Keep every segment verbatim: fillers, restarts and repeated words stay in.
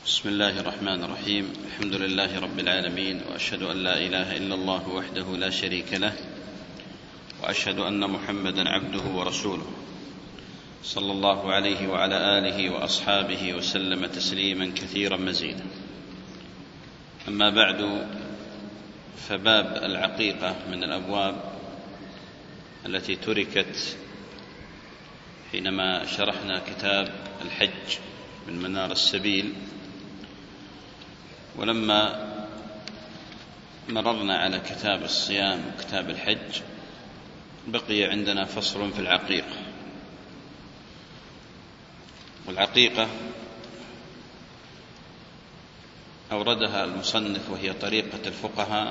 بسم الله الرحمن الرحيم. الحمد لله رب العالمين، وأشهد أن لا إله إلا الله وحده لا شريك له، وأشهد أن محمدا عبده ورسوله، صلى الله عليه وعلى آله وأصحابه وسلم تسليما كثيرا مزيدا. أما بعد، فباب العقيقة من الأبواب التي تركت حينما شرحنا كتاب الحج من منار السبيل، ولما مررنا على كتاب الصيام وكتاب الحج بقي عندنا فصل في العقيقة. والعقيقة أوردها المصنف وهي طريقة الفقهاء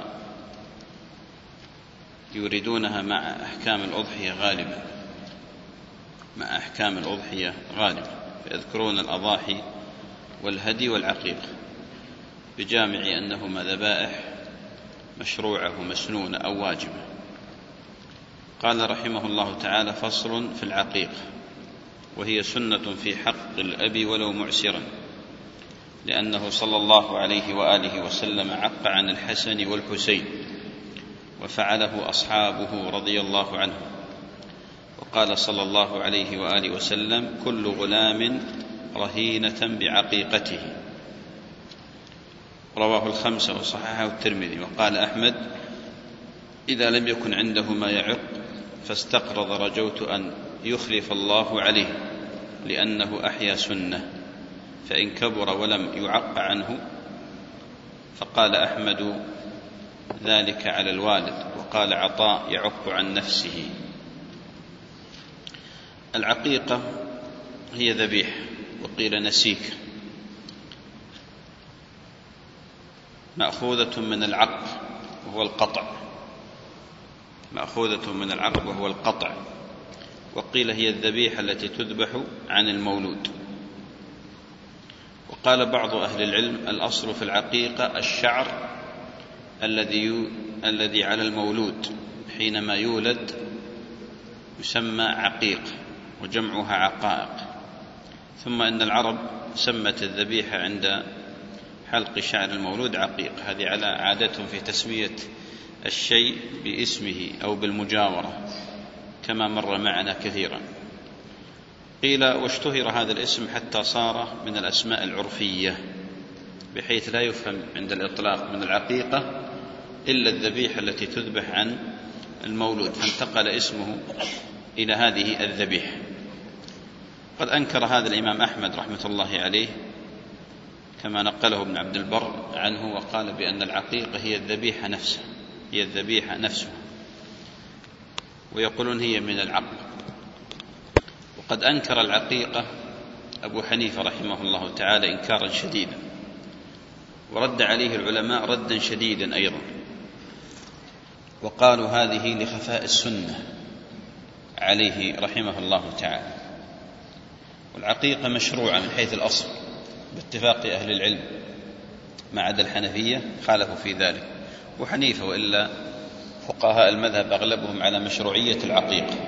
يريدونها مع أحكام الأضحية غالبا مع أحكام الأضحية غالبا يذكرون الأضاحي والهدي والعقيقة بجامع أنهما ذبائح مشروعة ومسنونة أو واجبة. قال رحمه الله تعالى: فصل في العقيقة، وهي سنة في حق الأب ولو معسرا، لأنه صلى الله عليه وآله وسلم عق عن الحسن والحسين، وفعله أصحابه رضي الله عنهم. وقال صلى الله عليه وآله وسلم: كل غلام رهينة بعقيقته. رواه الخمسة وصححه الترمذي. وقال أحمد: إذا لم يكن عنده ما يعق فاستقرض رجوت أن يخلف الله عليه، لأنه أحيا سنة، فإن كبر ولم يعق عنه. فقال أحمد: ذلك على الوالد. وقال عطاء: يعق عن نفسه. العقيقة هي ذبيح، وقيل نسيك، مأخوذة من العق وهو القطع مأخوذة من العق وهو القطع وقيل هي الذبيحة التي تذبح عن المولود. وقال بعض أهل العلم: الأصل في العقيقة الشعر الذي الذي على المولود حينما يولد يسمى عقيق، وجمعها عقائق. ثم إن العرب سمت الذبيحة عند حلق شعر المولود عقيق، هذه على عادتهم في تسمية الشيء باسمه أو بالمجاورة، كما مر معنا كثيرا. قيل: واشتهر هذا الاسم حتى صار من الأسماء العرفية، بحيث لا يفهم عند الإطلاق من العقيقة إلا الذبيحة التي تذبح عن المولود، فانتقل اسمه إلى هذه الذبيحة. قد أنكر هذا الإمام أحمد رحمة الله عليه، كما نقله ابن عبد البر عنه، وقال بأن العقيقة هي الذبيحة نفسها هي الذبيحة نفسها ويقولون هي من العقل. وقد أنكر العقيقة أبو حنيفة رحمه الله تعالى إنكارا شديدا، ورد عليه العلماء ردا شديدا أيضا، وقالوا هذه لخفاء السنة عليه رحمه الله تعالى. والعقيقة مشروعة من حيث الأصل باتفاق أهل العلم، ما عدا الحنفية خالفوا في ذلك، وحنيفة وإلا فقهاء المذهب أغلبهم على مشروعية العقيقة.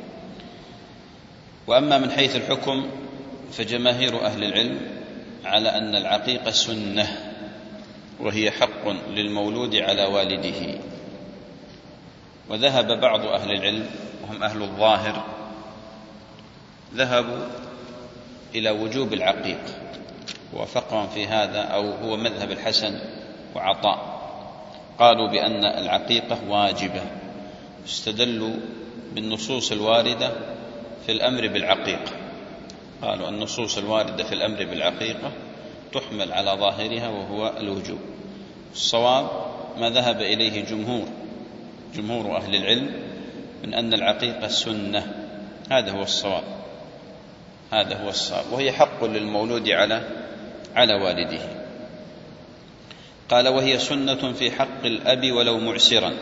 وأما من حيث الحكم فجماهير أهل العلم على أن العقيقة سنة، وهي حق للمولود على والده. وذهب بعض أهل العلم وهم أهل الظاهر ذهبوا إلى وجوب العقيقة، ووافقهم في هذا أو هو مذهب الحسن وعطاء، قالوا بأن العقيقة واجبة، استدلوا بالنصوص الواردة في الأمر بالعقيقة. قالوا النصوص الواردة في الأمر بالعقيقة تحمل على ظاهرها وهو الوجوب. الصواب ما ذهب إليه جمهور جمهور أهل العلم من أن العقيقة سنة، هذا هو الصواب هذا هو الصواب وهي حق للمولود على على والده. قال: وهي سنة في حق الأب ولو معسرا،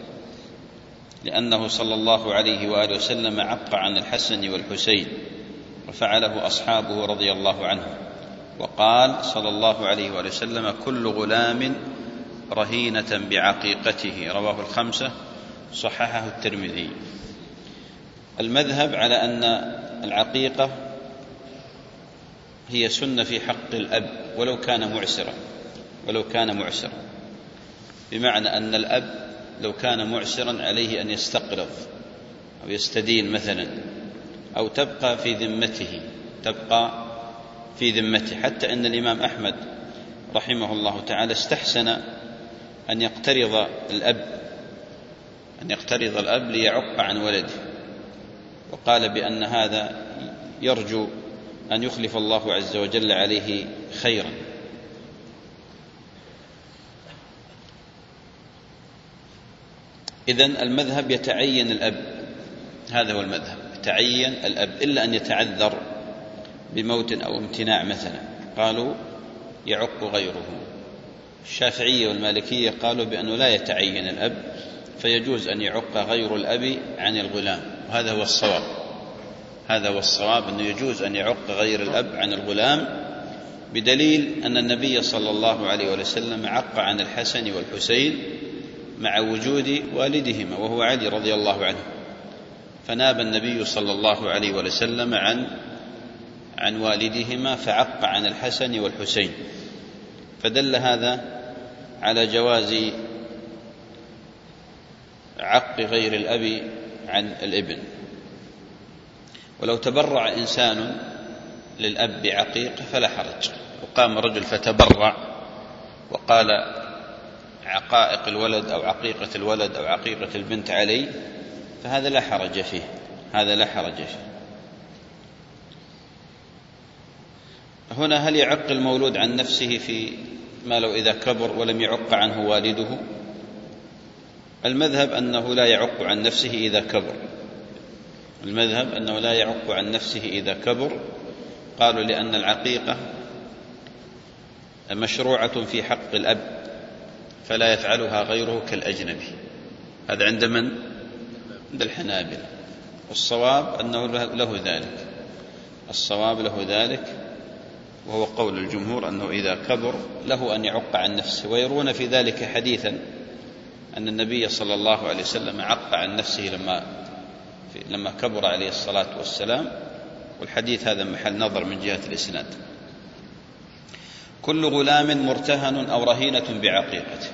لأنه صلى الله عليه وآله وسلم عق عن الحسن والحسين، وفعله أصحابه رضي الله عنهم. وقال صلى الله عليه وآله وسلم: كل غلام رهينة بعقيقته. رواه الخمسة، صححه الترمذي. المذهب على أن العقيقة هي سنة في حق الأب ولو كان معسرا، ولو كان معسرا، بمعنى أن الأب لو كان معسرا عليه أن يستقرض أو يستدين مثلا، أو تبقى في ذمته، تبقى في ذمته. حتى أن الإمام أحمد رحمه الله تعالى استحسن أن يقترض الأب أن يقترض الأب ليعق عن ولده، وقال بأن هذا يرجو أن يخلف الله عز وجل عليه خيرا. إذن المذهب يتعين الأب، هذا هو المذهب، يتعين الأب إلا أن يتعذر بموت أو امتناع مثلا، قالوا يعق غيره. الشافعية والمالكية قالوا بأنه لا يتعين الأب، فيجوز أن يعق غير الأب عن الغلام، وهذا هو الصواب. هذا هو الصواب، أنه يجوز أن يعق غير الأب عن الغلام، بدليل أن النبي صلى الله عليه وسلم عق عن الحسن والحسين مع وجود والدهما وهو علي رضي الله عنه، فناب النبي صلى الله عليه وسلم عن عن والدهما فعق عن الحسن والحسين، فدل هذا على جواز عق غير الأب عن الابن. ولو تبرع إنسان للأب بعقيقة فلا حرج، وقام رجل فتبرع وقال عقائق الولد أو عقيقة الولد أو عقيقة البنت علي، فهذا لا حرج فيه، هذا لا حرج فيه. هنا هل يعق المولود عن نفسه في ما لو إذا كبر ولم يعق عنه والده؟ المذهب أنه لا يعق عن نفسه إذا كبر، المذهب أنه لا يعق عن نفسه إذا كبر. قالوا لأن العقيقة مشروعة في حق الأب فلا يفعلها غيره كالأجنبي، هذا عند من؟ عند الحنابلة، والصواب أنه له ذلك، الصواب له ذلك، وهو قول الجمهور أنه إذا كبر له أن يعق عن نفسه. ويرون في ذلك حديثا أن النبي صلى الله عليه وسلم عق عن نفسه لما لما كبر عليه الصلاة والسلام، والحديث هذا محل نظر من جهة الإسناد. كل غلام مرتهن أو رهينة بعقيقته.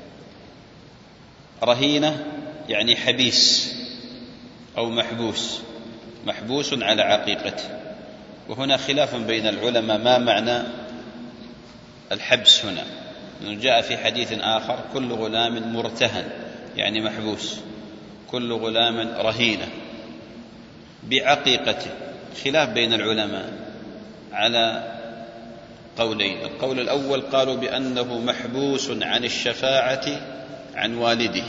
رهينة يعني حبيس أو محبوس، محبوس على عقيقته. وهنا خلاف بين العلماء ما معنى الحبس هنا، لأنه جاء في حديث آخر كل غلام مرتهن يعني محبوس، كل غلام رهينة بعقيقته. خلاف بين العلماء على قولين. القول الأول قالوا بأنه محبوس عن الشفاعة عن والده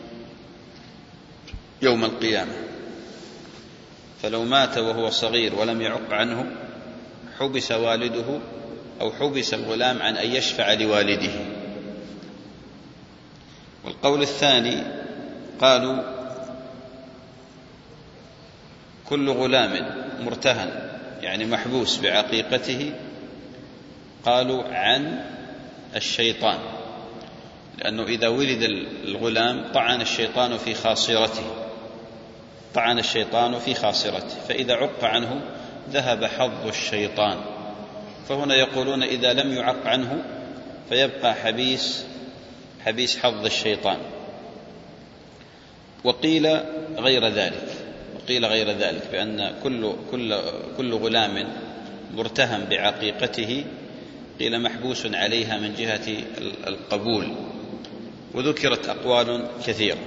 يوم القيامة، فلو مات وهو صغير ولم يعق عنه حبس والده أو حبس الغلام عن أن يشفع لوالده. والقول الثاني قالوا كل غلام مرتهن يعني محبوس بعقيقته، قالوا عن الشيطان، لأنه إذا ولد الغلام طعن الشيطان في خاصرته، طعن الشيطان في خاصرته، فإذا عق عنه ذهب حظ الشيطان. فهنا يقولون إذا لم يعق عنه فيبقى حبيس حبيس حظ الشيطان. وقيل غير ذلك، وقيل غير ذلك بأن كل كل كل غلام مرتهن بعقيقته قيل محبوس عليها من جهة القبول. وذكرت أقوال كثيرة.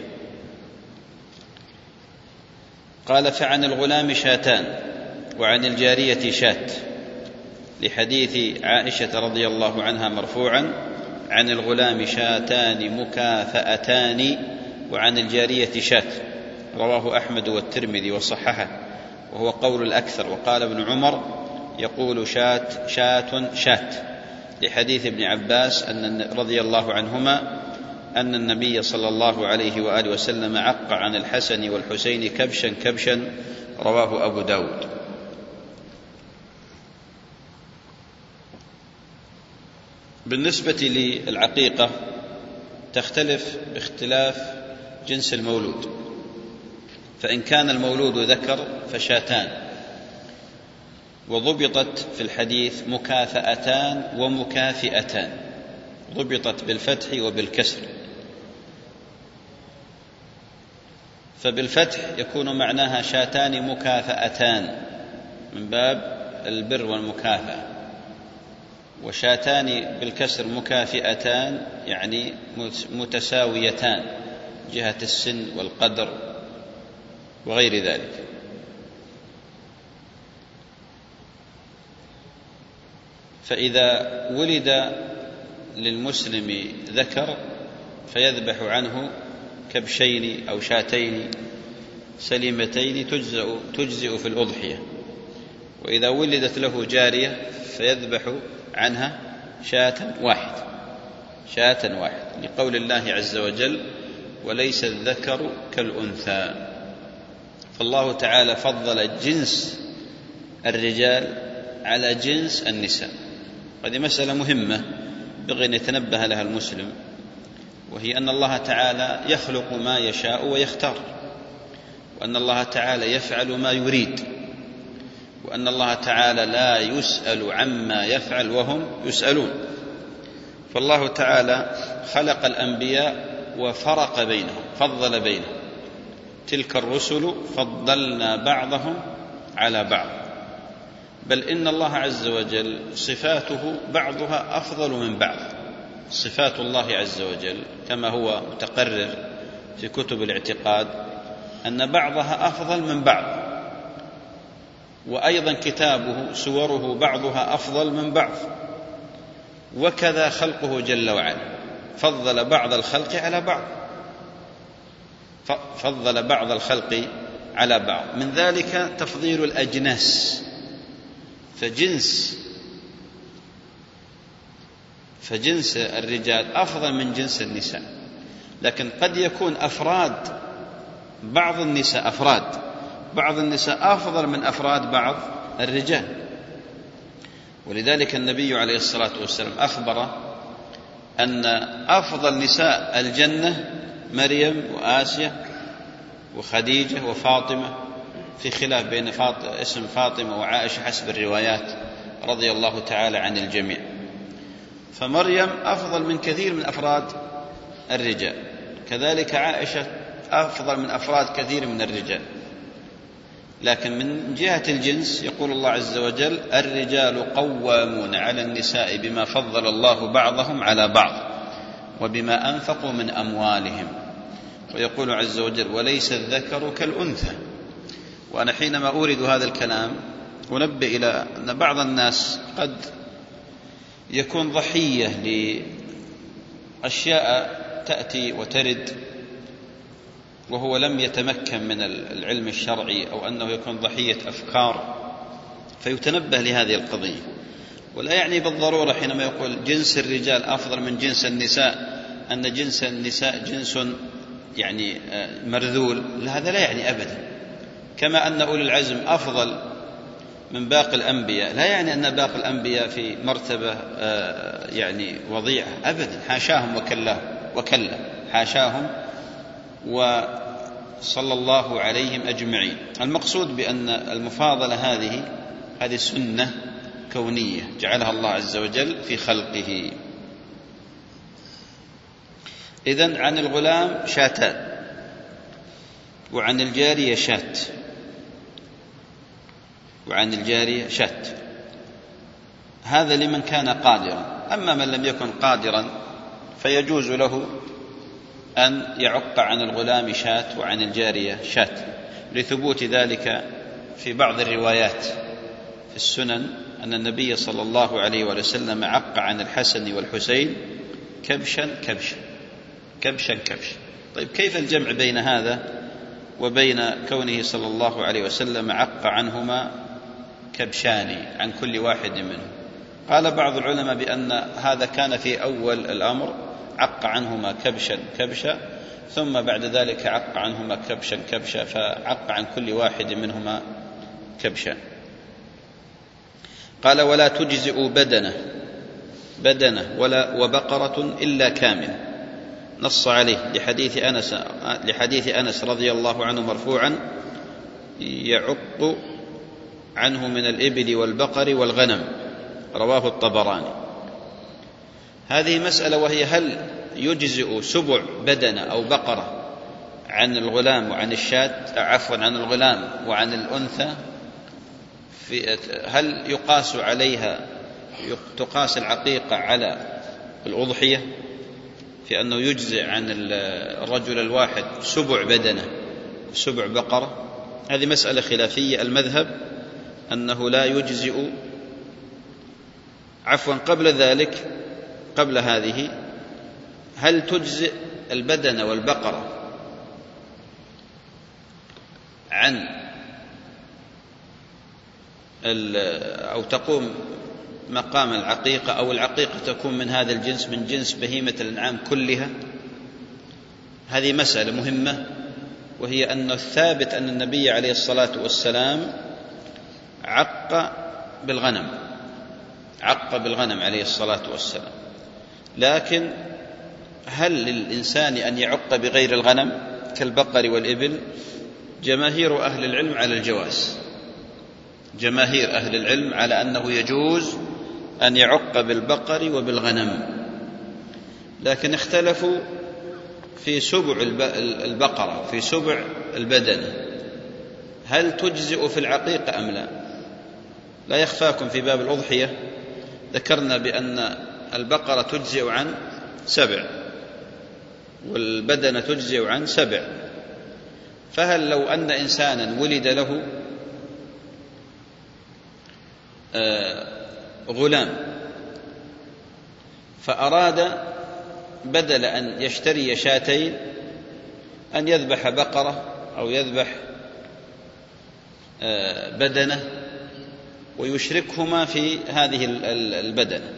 قال فعن الغلام شاتان وعن الجارية شات، لحديث عائشة رضي الله عنها مرفوعا عن الغلام شاتان مكافأتان وعن الجارية شات، رواه أحمد والترمذي وصححه، وهو قول الأكثر. وقال ابن عمر يقول شات شات شات، لحديث ابن عباس أن رضي الله عنهما أن النبي صلى الله عليه وآله وسلم عق عن الحسن والحسين كبشا كبشا، رواه أبو داود. بالنسبة للعقيقة تختلف باختلاف جنس المولود، فإن كان المولود ذكر فشاتان، وضبطت في الحديث مكافأتان ومكافئتان، ضبطت بالفتح وبالكسر. فبالفتح يكون معناها شاتان مكافأتان من باب البر والمكافأة، وشاتان بالكسر مكافئتان يعني متساويتان جهة السن والقدر وغير ذلك. فإذا ولد للمسلم ذكر فيذبح عنه كبشين أو شاتين سليمتين تجزئ, تجزئ في الأضحية، وإذا ولدت له جارية فيذبح عنها شاة واحد شاة واحد لقول الله عز وجل: وليس الذكر كالأنثى. فالله تعالى فضل جنس الرجال على جنس النساء. هذه مسألة مهمة بغي أن يتنبه لها المسلم، وهي أن الله تعالى يخلق ما يشاء ويختار، وأن الله تعالى يفعل ما يريد، وأن الله تعالى لا يسأل عما يفعل وهم يسألون. فالله تعالى خلق الأنبياء وفرق بينهم، فضل بينهم. تلك الرسل فضلنا بعضهم على بعض، بل إن الله عز وجل صفاته بعضها أفضل من بعض. صفات الله عز وجل كما هو متقرر في كتب الاعتقاد أن بعضها أفضل من بعض، وأيضا كتابه سوره بعضها أفضل من بعض، وكذا خلقه جل وعلا فضل بعض الخلق على بعض فضل بعض الخلق على بعض من ذلك تفضيل الأجناس. فجنس فجنس الرجال أفضل من جنس النساء، لكن قد يكون أفراد بعض النساء أفراد بعض النساء أفضل من أفراد بعض الرجال. ولذلك النبي عليه الصلاة والسلام أخبر أن أفضل نساء الجنة مريم وآسيا وخديجة وفاطمة، في خلاف بين اسم فاطمة وعائشة حسب الروايات رضي الله تعالى عن الجميع. فمريم أفضل من كثير من أفراد الرجال، كذلك عائشة أفضل من أفراد كثير من الرجال. لكن من جهة الجنس يقول الله عز وجل: الرجال قوامون على النساء بما فضل الله بعضهم على بعض وبما أنفقوا من أموالهم. ويقول عز وجل: وليس الذكر كالأنثى. وأنا حينما أورد هذا الكلام أنبه إلى أن بعض الناس قد يكون ضحية لأشياء تأتي وترد وهو لم يتمكن من العلم الشرعي، أو أنه يكون ضحية أفكار فيتنبه لهذه القضية. ولا يعني بالضرورة حينما يقول جنس الرجال أفضل من جنس النساء أن جنس النساء جنس يعني مرذول، هذا لا يعني أبدا. كما أن أولي العزم أفضل من باقي الأنبياء لا يعني أن باقي الأنبياء في مرتبة يعني وضيعة أبدا، حاشاهم وكلا وكلا حاشاهم وصلى الله عليهم أجمعين. المقصود بأن المفاضلة هذه هذه سنة كونية جعلها الله عز وجل في خلقه. إذن عن الغلام شاتان وعن الجارية شات وعن الجارية شات هذا لمن كان قادرا. أما من لم يكن قادرا فيجوز له أن يعق عن الغلام شات وعن الجارية شات، لثبوت ذلك في بعض الروايات في السنن أن النبي صلى الله عليه وسلم عق عن الحسن والحسين كبشا كبشا كبشا كبشا. طيب كيف الجمع بين هذا وبين كونه صلى الله عليه وسلم عق عنهما كبشان عن كل واحد منهم؟ قال بعض العلماء بأن هذا كان في أول الأمر عق عنهما كبشا كبشا، ثم بعد ذلك عق عنهما كبشا كبشا، فعق عن كل واحد منهما كبشا. قال: ولا تجزئ بدنه بدنه ولا وبقرة إلا كامل، نص عليه لحديث أنس لحديث أنس رضي الله عنه مرفوعا: يعق عنه من الإبل والبقر والغنم، رواه الطبراني. هذه مسألة، وهي هل يجزئ سبع بدنة أو بقرة عن الغلام وعن الشاة، عفوا عن الغلام وعن الأنثى، في هل يقاس عليها تقاس العقيقة على الأضحية في أنه يجزئ عن الرجل الواحد سبع بدنة سبع بقرة؟ هذه مسألة خلافية. المذهب أنه لا يجزئ. عفوا قبل ذلك، قبل هذه، هل تجزئ البدنة والبقرة عن أو تقوم مقام العقيقة، أو العقيقة تكون من هذا الجنس، من جنس بهيمة الأنعام كلها؟ هذه مسألة مهمة، وهي أن الثابت أن النبي عليه الصلاة والسلام عق بالغنم عق بالغنم عليه الصلاة والسلام. لكن هل للإنسان أن يعق بغير الغنم كالبقر والإبل؟ جماهير أهل العلم على الجواز، جماهير أهل العلم على أنه يجوز أن يعق بالبقر وبالغنم، لكن اختلفوا في سبع البقرة، في سبع البدنة، هل تجزئ في العقيقة أم لا؟ لا يخفاكم في باب الأضحية ذكرنا بأن البقرة تجزئ عن سبع والبدنة تجزئ عن سبع، فهل لو أن إنسانا ولد له غلام فأراد بدل أن يشتري شاتين أن يذبح بقرة أو يذبح بدنة ويشركهما في هذه البدنة،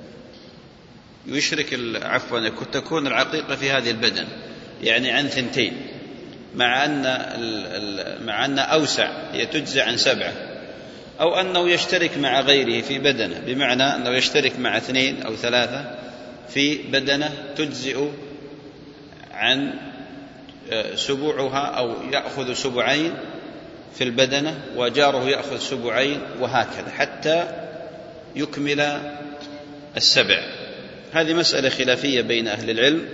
يشرك عفوا تكون العقيقة في هذه البدنة، يعني عن ثنتين، مع أن مع أن أوسع هي تجزي عن سبعة، أو أنه يشترك مع غيره في بدنة، بمعنى أنه يشترك مع اثنين أو ثلاثة في بدنة تجزئ عن سبوعها، أو يأخذ سبعين في البدنة وجاره يأخذ سبعين، وهكذا حتى يكمل السبع. هذه مسألة خلافية بين أهل العلم.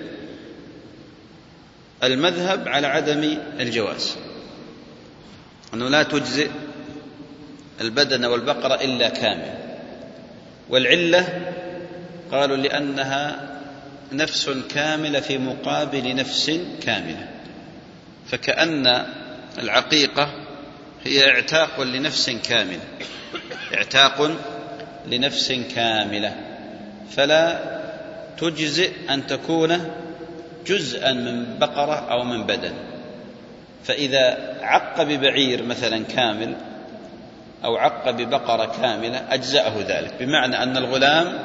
المذهب على عدم الجواز، أنه لا تجزئ البدنة والبقرة إلا كامل، والعلة قالوا لأنها نفس كاملة في مقابل نفس كاملة، فكأن العقيقة هي اعتاق لنفس كاملة، اعتاق لنفس كاملة، فلا تجزئ أن تكون جزءا من بقرة أو من بدن. فإذا عق ببعير مثلا كامل أو عق ببقرة كاملة أجزأه ذلك، بمعنى أن الغلام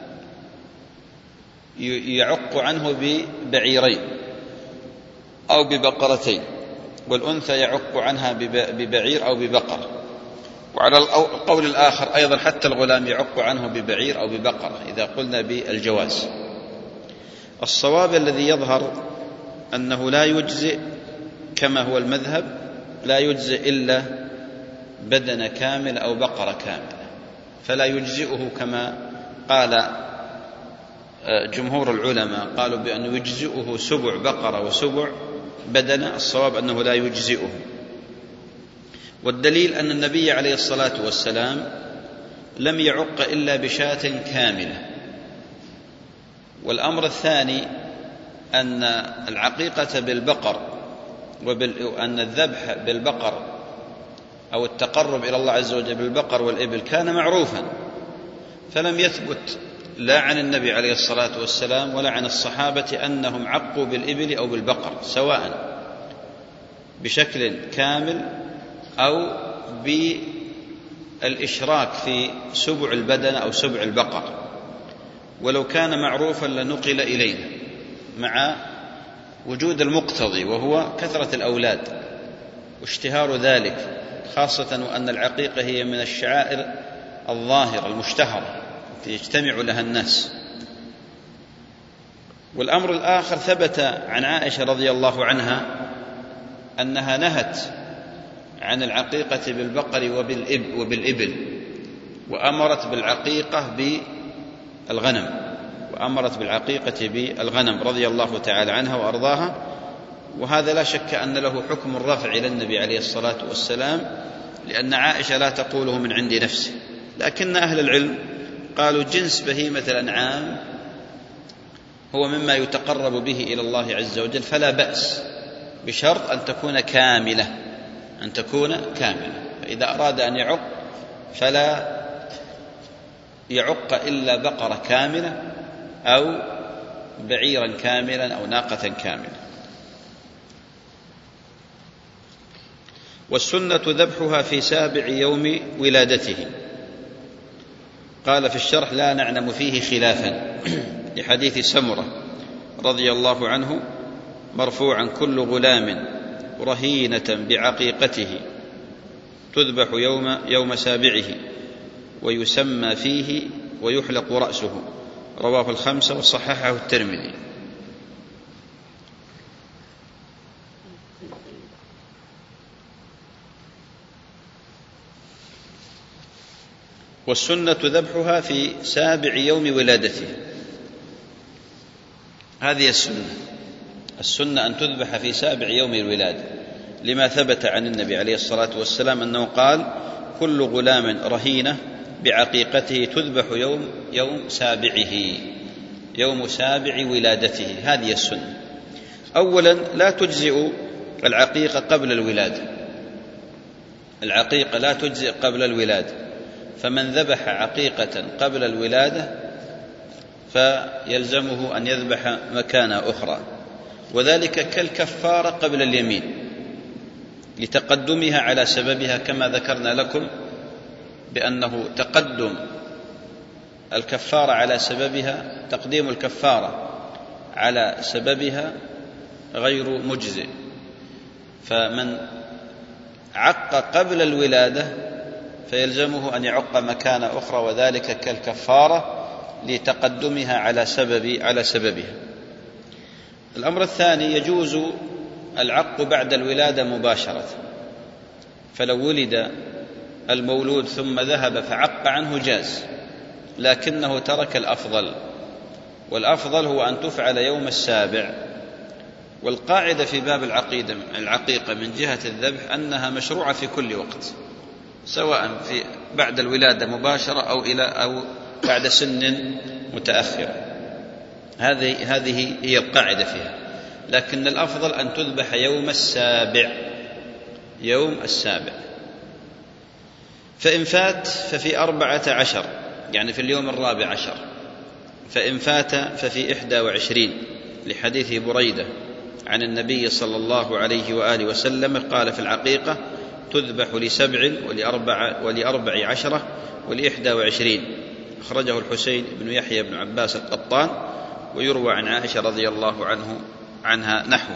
يعق عنه ببعيرين أو ببقرتين، والأنثى يعق عنها ببعير أو ببقرة. وعلى القول الآخر أيضا حتى الغلام يعق عنه ببعير أو ببقرة إذا قلنا بالجواز. الصواب الذي يظهر أنه لا يجزئ كما هو المذهب، لا يجزئ إلا بدن كامل أو بقرة كاملة، فلا يجزئه كما قال جمهور العلماء، قالوا بأنه يجزئه سبع بقرة وسبع بدنة. الصواب أنه لا يجزئه، والدليل أن النبي عليه الصلاة والسلام لم يعق إلا بشاة كاملة. والأمر الثاني أن العقيقة بالبقر وأن الذبح بالبقر أو التقرب إلى الله عز وجل بالبقر والإبل كان معروفا، فلم يثبت لا عن النبي عليه الصلاة والسلام ولا عن الصحابة أنهم عقوا بالإبل أو بالبقر، سواء بشكل كامل أو بالإشراك في سبع البدن أو سبع البقر. ولو كان معروفا لنقل إلينا، مع وجود المقتضي وهو كثرة الأولاد واشتهار ذلك، خاصة وأن العقيقة هي من الشعائر الظاهرة المشتهرة يجتمع لها الناس. والأمر الآخر ثبت عن عائشة رضي الله عنها أنها نهت عن العقيقة بالبقر وبالإبل، وأمرت بالعقيقة بالغنم وأمرت بالعقيقة بالغنم رضي الله تعالى عنها وأرضاها. وهذا لا شك أن له حكم الرفع إلى النبي عليه الصلاة والسلام، لأن عائشة لا تقوله من عند نفسه، لكن أهل العلم قالوا جنس بهيمة الأنعام هو مما يتقرب به إلى الله عز وجل، فلا بأس، بشرط أن تكون كاملة أن تكون كاملة فإذا أراد أن يعق فلا يعق إلا بقرة كاملة أو بعيرا كاملا أو ناقة كاملة. والسنة ذبحها في سابع يوم ولادته. قال في الشرح: لا نعلم فيه خلافا، لحديث سمرة رضي الله عنه مرفوعا: كل غلام رهينة بعقيقته تذبح يوم, يوم سابعه ويسمى فيه ويحلق رأسه. رواه الخمسة وصححه الترمذي. والسنة ذبحها في سابع يوم ولادته. هذه السنة السنة أن تذبح في سابع يوم الولادة، لما ثبت عن النبي عليه الصلاة والسلام أنه قال: كل غلام رهينة بعقيقته تذبح يوم يوم سابعه يوم سابع ولادته. هذه السنة. أولا، لا تجزئ العقيقة قبل الولادة العقيقة لا تجزئ قبل الولادة، فمن ذبح عقيقة قبل الولادة فيلزمه أن يذبح مكانها أخرى، وذلك كالكفارة قبل اليمين لتقدمها على سببها، كما ذكرنا لكم بأنه تقدم الكفارة على سببها تقديم الكفارة على سببها غير مجزئ. فمن عق قبل الولادة فيلزمه أن يعق مكان أخرى، وذلك كالكفارة لتقدمها على سبب على سببها. الأمر الثاني: يجوز العق بعد الولادة مباشرة، فلو ولد المولود ثم ذهب فعق عنه جاز، لكنه ترك الأفضل، والأفضل هو أن تفعل يوم السابع. والقاعدة في باب العقيدة العقيقة من جهة الذبح أنها مشروعة في كل وقت، سواء في بعد الولادة مباشرة أو إلى أو بعد سن متأخر. هذه هذه هي القاعدة فيها، لكن الأفضل أن تذبح يوم السابع يوم السابع فإن فات ففي أربعة عشر، يعني في اليوم الرابع عشر، فإن فات ففي إحدى وعشرين، لحديث بريدة عن النبي صلى الله عليه وآله وسلم قال في العقيقة: تذبح لسبع ولأربع, ولأربع عشرة ولإحدى وعشرين. أخرجه الحسين بن يحيى بن عباس القطان، ويروى عن عائشة رضي الله عنه عنها نحو.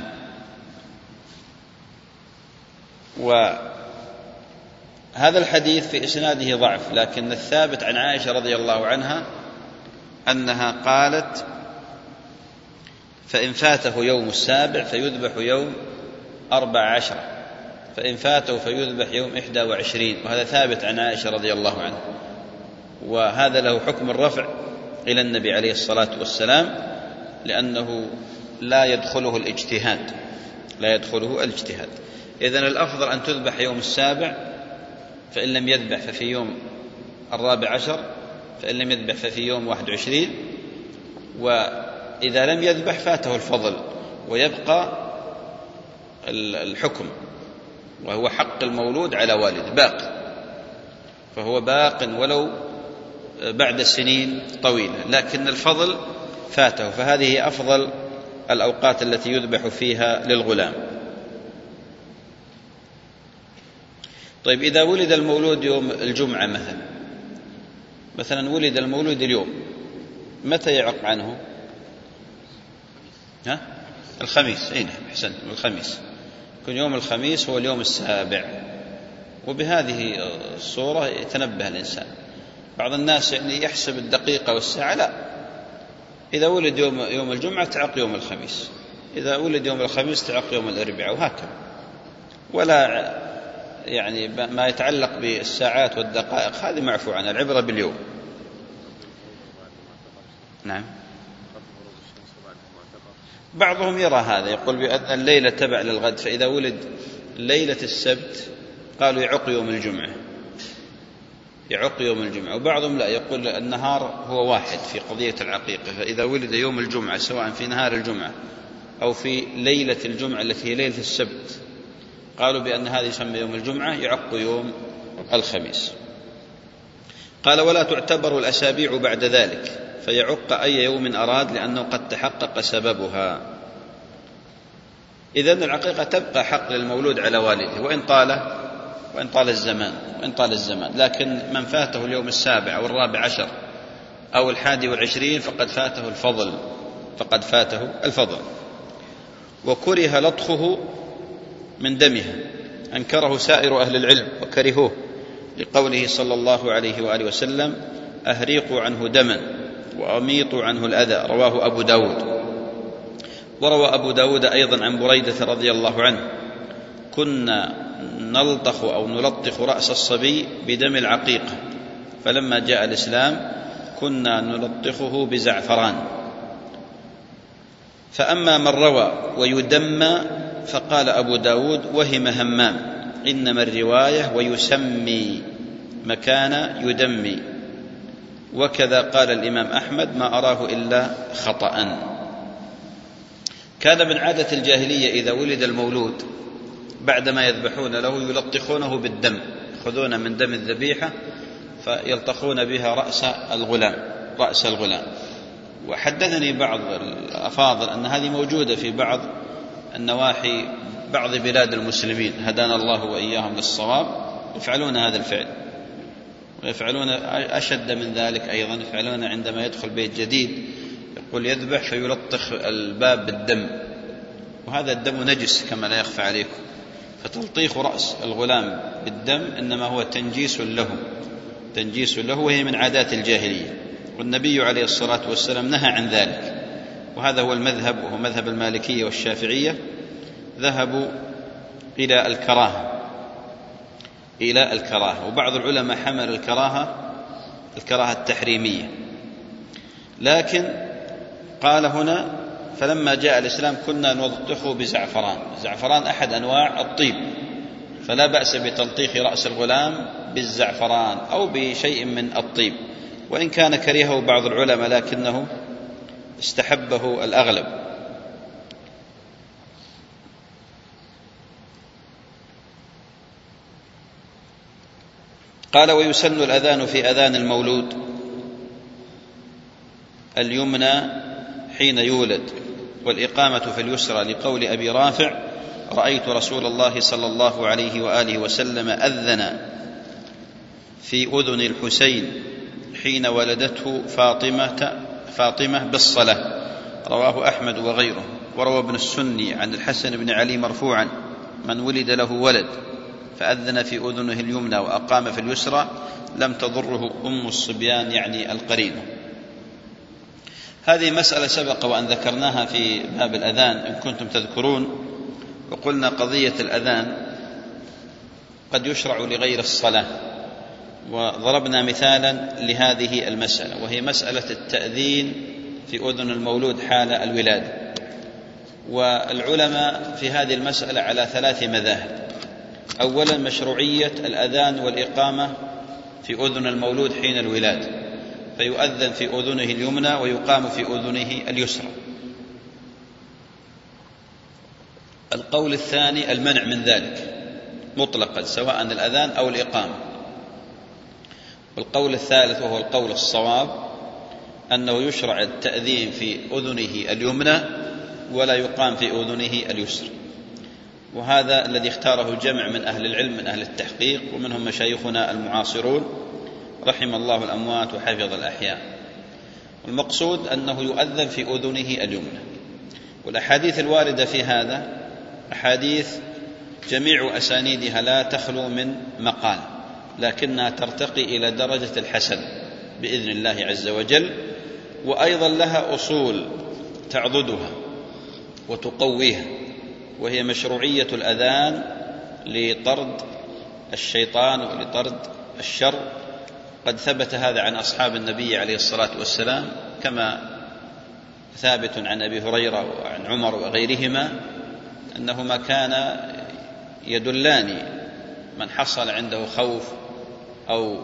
وهذا الحديث في إسناده ضعف، لكن الثابت عن عائشة رضي الله عنها أنها قالت: فإن فاته يوم السابع فيذبح يوم أربع عشرة، فإن فاته فيذبح يوم إحدى وعشرين. وهذا ثابت عن عائشة رضي الله عنها، وهذا له حكم الرفع إلى النبي عليه الصلاة والسلام، لأنه لا يدخله الاجتهاد لا يدخله الاجتهاد إذن الأفضل أن تذبح يوم السابع، فإن لم يذبح ففي يوم الرابع عشر، فإن لم يذبح ففي يوم واحد وعشرين، وإذا لم يذبح فاته الفضل ويبقى الحكم، وهو حق المولود على والد باق، فهو باق ولو بعد سنين طويلة، لكن الفضل فاته، فهذه أفضل الأوقات التي يذبح فيها للغلام. طيب، إذا ولد المولود يوم الجمعة مثلا مثلا ولد المولود اليوم، متى يعق عنه؟ ها؟ الخميس. أين أحسنت، الخميس. يكون يوم الخميس هو اليوم السابع، وبهذه الصورة يتنبه الإنسان. بعض الناس يعني يحسب الدقيقة والساعة، لا، إذا ولد يوم يوم الجمعة تعق يوم الخميس، إذا ولد يوم الخميس تعق يوم الأربعاء، وهكذا، ولا يعني ما يتعلق بالساعات والدقائق هذه معفو عنها، العبرة باليوم. نعم. بعضهم يرى هذا، يقول بأن الليلة تبع للغد، فإذا ولد ليلة السبت قالوا يعق يوم الجمعة، يعق يوم الجمعة. وبعضهم لا، يقول النهار هو واحد في قضية العقيقة، فإذا ولد يوم الجمعة سواء في نهار الجمعة أو في ليلة الجمعة التي هي ليلة السبت قالوا بأن هذا يسمى يوم الجمعة، يعق يوم الخميس. قال ولا تعتبر الأسابيع بعد ذلك، فيعق أي يوم أراد لأنه قد تحقق سببها. إذن العقيقة تبقى حق للمولود على والده وإن طال وإن طال الزمان وإن طال الزمان لكن من فاته اليوم السابع أو الرابع عشر أو الحادي والعشرين فقد فاته الفضل فقد فاته الفضل. وكره لطخه من دمها، أنكره سائر أهل العلم وكرهوه، لقوله صلى الله عليه وآله وسلم أهريقوا عنه دما وأميطوا عنه الأذى، رواه أبو داود. وروى أبو داود أيضا عن بريدة رضي الله عنه كنا نلطخ أو نلطخ رأس الصبي بدم العقيقة، فلما جاء الإسلام كنا نلطخه بزعفران. فأما من روى ويدمى فقال أبو داود وهم همام إنما الرواية ويسمي مكان يدمي، وكذا قال الإمام أحمد ما أراه إلا خطأ. كان من عادة الجاهلية إذا ولد المولود بعدما يذبحون له يلطخونه بالدم، يأخذون من دم الذبيحة فيلطخون بها رأس الغلام رأس الغلام وحدثني بعض الأفاضل أن هذه موجودة في بعض النواحي بعض بلاد المسلمين هدانا الله وإياهم للصواب، يفعلون هذا الفعل. ويفعلون أشد من ذلك أيضا، يفعلون عندما يدخل بيت جديد يقول يذبح فيلطخ الباب بالدم، وهذا الدم نجس كما لا يخفى عليكم، فتلطيخ رأس الغلام بالدم إنما هو تنجيس له تنجيس له وهي من عادات الجاهلية، والنبي عليه الصلاة والسلام نهى عن ذلك. وهذا هو المذهب، وهو مذهب المالكية والشافعية، ذهبوا إلى الكراهة إلى الكراهة وبعض العلماء حمل الكراهة الكراهة التحريمية. لكن قال هنا فلما جاء الإسلام كنا نلطخه بزعفران، زعفران أحد أنواع الطيب، فلا بأس بتلطيخ رأس الغلام بالزعفران أو بشيء من الطيب، وإن كان كرهه بعض العلماء لكنه استحبه الأغلب. قال ويسن الأذان في أذان المولود اليمنى حين يولد، والإقامة في اليسرى، لقول أبي رافع رأيت رسول الله صلى الله عليه وآله وسلم أذن في أذن الحسين حين ولدته فاطمة, فاطمة بالصلاة، رواه أحمد وغيره. وروى ابن السني عن الحسن بن علي مرفوعا من ولد له ولد فأذن في أذنه اليمنى وأقام في اليسرى لم تضره أم الصبيان، يعني القرينة. هذه مسألة سبق وأن ذكرناها في باب الأذان إن كنتم تذكرون، وقلنا قضية الأذان قد يشرع لغير الصلاة، وضربنا مثالا لهذه المسألة وهي مسألة التأذين في أذن المولود حال الولادة. والعلماء في هذه المسألة على ثلاث مذاهب. أولا مشروعية الأذان والإقامة في أذن المولود حين الولادة، فيؤذن في أذنه اليمنى ويقام في أذنه اليسرى. القول الثاني المنع من ذلك مطلقا سواء الأذان أو الإقامة. والقول الثالث وهو القول الصواب أنه يشرع التأذين في أذنه اليمنى ولا يقام في أذنه اليسرى، وهذا الذي اختاره جمع من أهل العلم من أهل التحقيق، ومنهم مشايخنا المعاصرون رحم الله الأموات وحفظ الأحياء. والمقصود أنه يؤذن في أذنه اليمنى. والأحاديث الواردة في هذا أحاديث جميع أسانيدها لا تخلو من مقال، لكنها ترتقي إلى درجة الحسن بإذن الله عز وجل، وأيضا لها أصول تعضدها وتقويها، وهي مشروعية الأذان لطرد الشيطان ولطرد الشر. قد ثبت هذا عن أصحاب النبي عليه الصلاة والسلام، كما ثابت عن أبي هريرة وعن عمر وغيرهما أنهما كان يدلان من حصل عنده خوف أو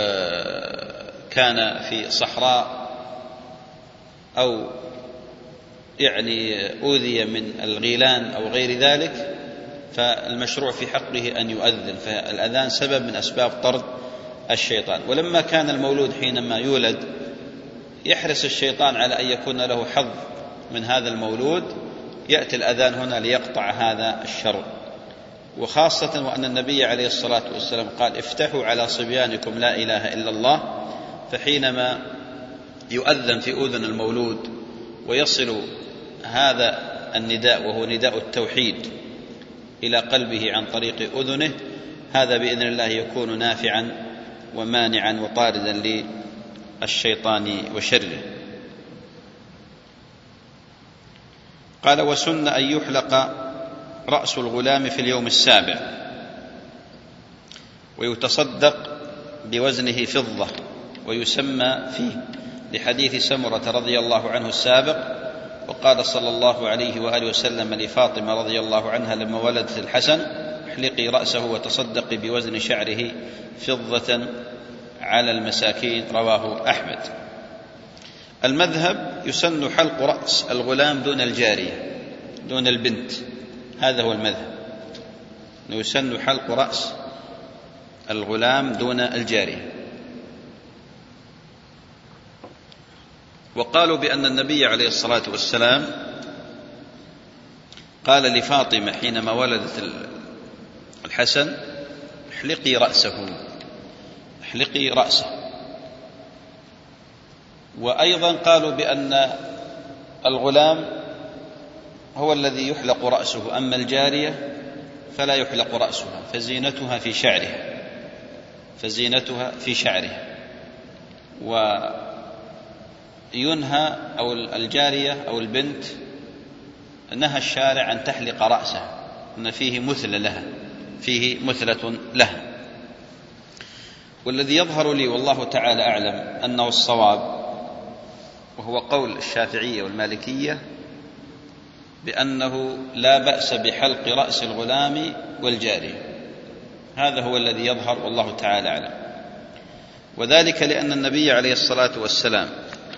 كان في صحراء أو يعني أوذي من الغيلان أو غير ذلك، فالمشروع في حقه أن يؤذن، فالأذان سبب من أسباب طرد الشيطان. ولما كان المولود حينما يولد يحرص الشيطان على أن يكون له حظ من هذا المولود، يأتي الأذان هنا ليقطع هذا الشر. وخاصة وأن النبي عليه الصلاة والسلام قال: افتحوا على صبيانكم لا إله إلا الله. فحينما يؤذن في أذن المولود ويصل هذا النداء وهو نداء التوحيد إلى قلبه عن طريق أذنه، هذا بإذن الله يكون نافعا ومانعا وطاردا للشيطان وشره. قال: وسن أن يحلق رأس الغلام في اليوم السابع ويتصدق بوزنه فضة ويسمى فيه، لحديث سمرة رضي الله عنه السابق. وقال صلى الله عليه وآله وسلم لفاطمة رضي الله عنها لما ولدت الحسن: احلقي رأسه وتصدقي بوزن شعره فضة على المساكين. رواه أحمد. المذهب يسن حلق رأس الغلام دون الجارية، دون البنت، هذا هو المذهب، يسن حلق رأس الغلام دون الجارية. وقالوا بأن النبي عليه الصلاة والسلام قال لفاطمة حينما ولدت الحسن: احلقي رأسه، احلقي رأسه. وأيضا قالوا بأن الغلام هو الذي يحلق رأسه، أما الجارية فلا يحلق رأسها، فزينتها في شعرها، فزينتها في شعرها. وينهى أو الجارية أو البنت نهى الشارع أن تحلق رأسها، أن فيه مثل لها، فيه مثلة لها. والذي يظهر لي والله تعالى أعلم أنه الصواب، وهو قول الشافعية والمالكية، بأنه لا بأس بحلق رأس الغلام والجارية، هذا هو الذي يظهر والله تعالى أعلم. وذلك لأن النبي عليه الصلاة والسلام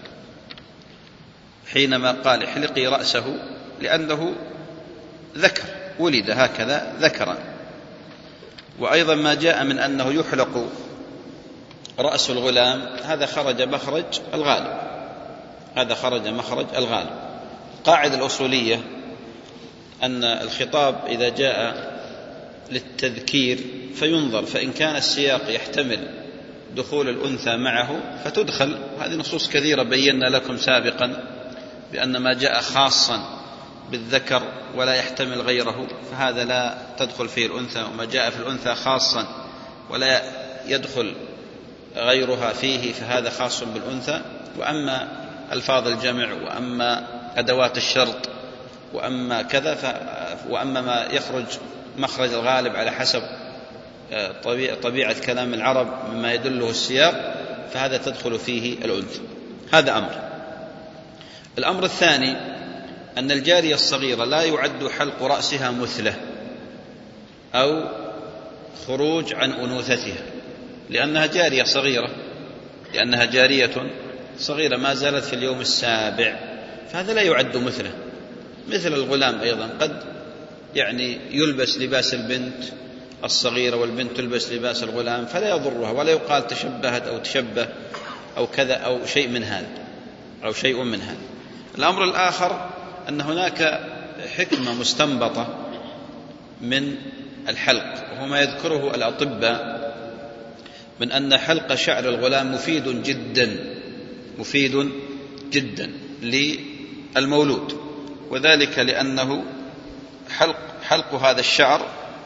حينما قال احلقي رأسه لأنه ذكر، ولد هكذا ذكرا. وأيضا ما جاء من أنه يحلق رأس الغلام هذا خرج مخرج الغالب، هذا خرج مخرج الغالب. قاعدة الأصولية أن الخطاب إذا جاء للتذكير فينظر، فإن كان السياق يحتمل دخول الأنثى معه فتدخل. هذه نصوص كثيرة بينا لكم سابقا بأن ما جاء خاصا بالذكر ولا يحتمل غيره فهذا لا تدخل فيه الأنثى، وما جاء في الأنثى خاصا ولا يدخل غيرها فيه فهذا خاص بالأنثى. وأما ألفاظ الجمع وأما أدوات الشرط وأما كذا ف... وأما ما يخرج مخرج الغالب على حسب طبيعة كلام العرب مما يدله السياق فهذا تدخل فيه الأنثى. هذا أمر. الأمر الثاني أن الجارية الصغيرة لا يعد حلق رأسها مثلة أو خروج عن أنوثتها، لأنها جارية صغيرة، لأنها جارية صغيرة ما زالت في اليوم السابع، فهذا لا يعد مثله. مثل الغلام أيضا قد يعني يلبس لباس البنت الصغيرة والبنت تلبس لباس الغلام فلا يضرها ولا يقال تشبهت أو تشبه أو كذا أو شيء من هذا أو شيء من هذا. الأمر الآخر أن هناك حكمة مستنبطة من الحلق، وهو ما يذكره الأطباء من أن حلق شعر الغلام مفيد جدا، مفيد جدا للمولود، وذلك لأنه حلق, حلق هذا الشعر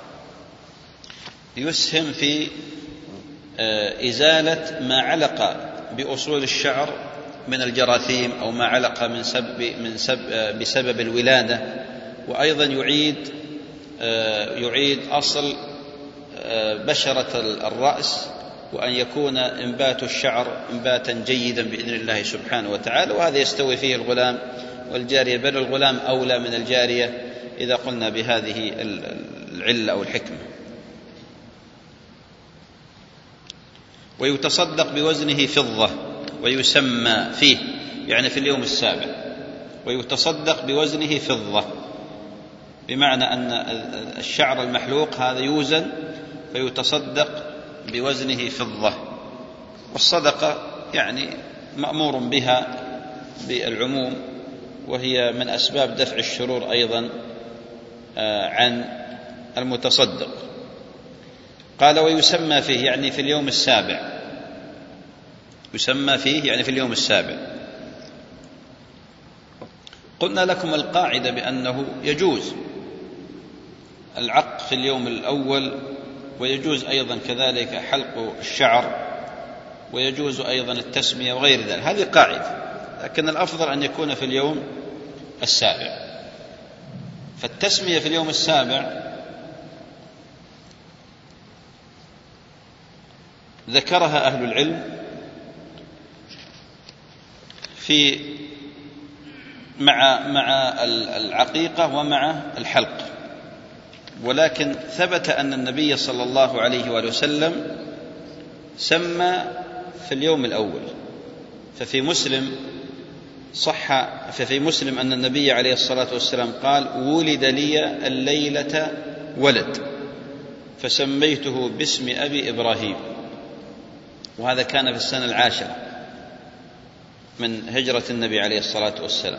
يسهم في إزالة ما علق بأصول الشعر من الجراثيم أو ما علق من سبب من سبب بسبب الولادة، وأيضا يعيد يعيد أصل بشرة الرأس، وأن يكون إنبات الشعر إنباتا جيدا بإذن الله سبحانه وتعالى، وهذا يستوي فيه الغلام والجارية، بل الغلام أولى من الجارية إذا قلنا بهذه العلة أو الحكمة. ويتصدق بوزنه فضة ويسمى فيه، يعني في اليوم السابع، ويتصدق بوزنه فضة، بمعنى أن الشعر المحلوق هذا يوزن فيتصدق بوزنه فضة. والصدقة يعني مأمور بها بالعموم، وهي من أسباب دفع الشرور أيضا عن المتصدق. قال ويسمى فيه يعني في اليوم السابع، يسمى فيه يعني في اليوم السابع. قلنا لكم القاعدة بأنه يجوز العق في اليوم الأول، ويجوز أيضا كذلك حلق الشعر، ويجوز أيضا التسمية وغير ذلك، هذه قاعدة، لكن الأفضل أن يكون في اليوم السابع. فالتسمية في اليوم السابع ذكرها أهل العلم في مع مع العقيقة ومع الحلق، ولكن ثبت أن النبي صلى الله عليه وآله وسلم سمى في اليوم الأول. ففي مسلم صح ففي مسلم أن النبي عليه الصلاة والسلام قال ولد لي الليلة ولد فسميته باسم أبي إبراهيم، وهذا كان في السنة العاشرة من هجرة النبي عليه الصلاة والسلام.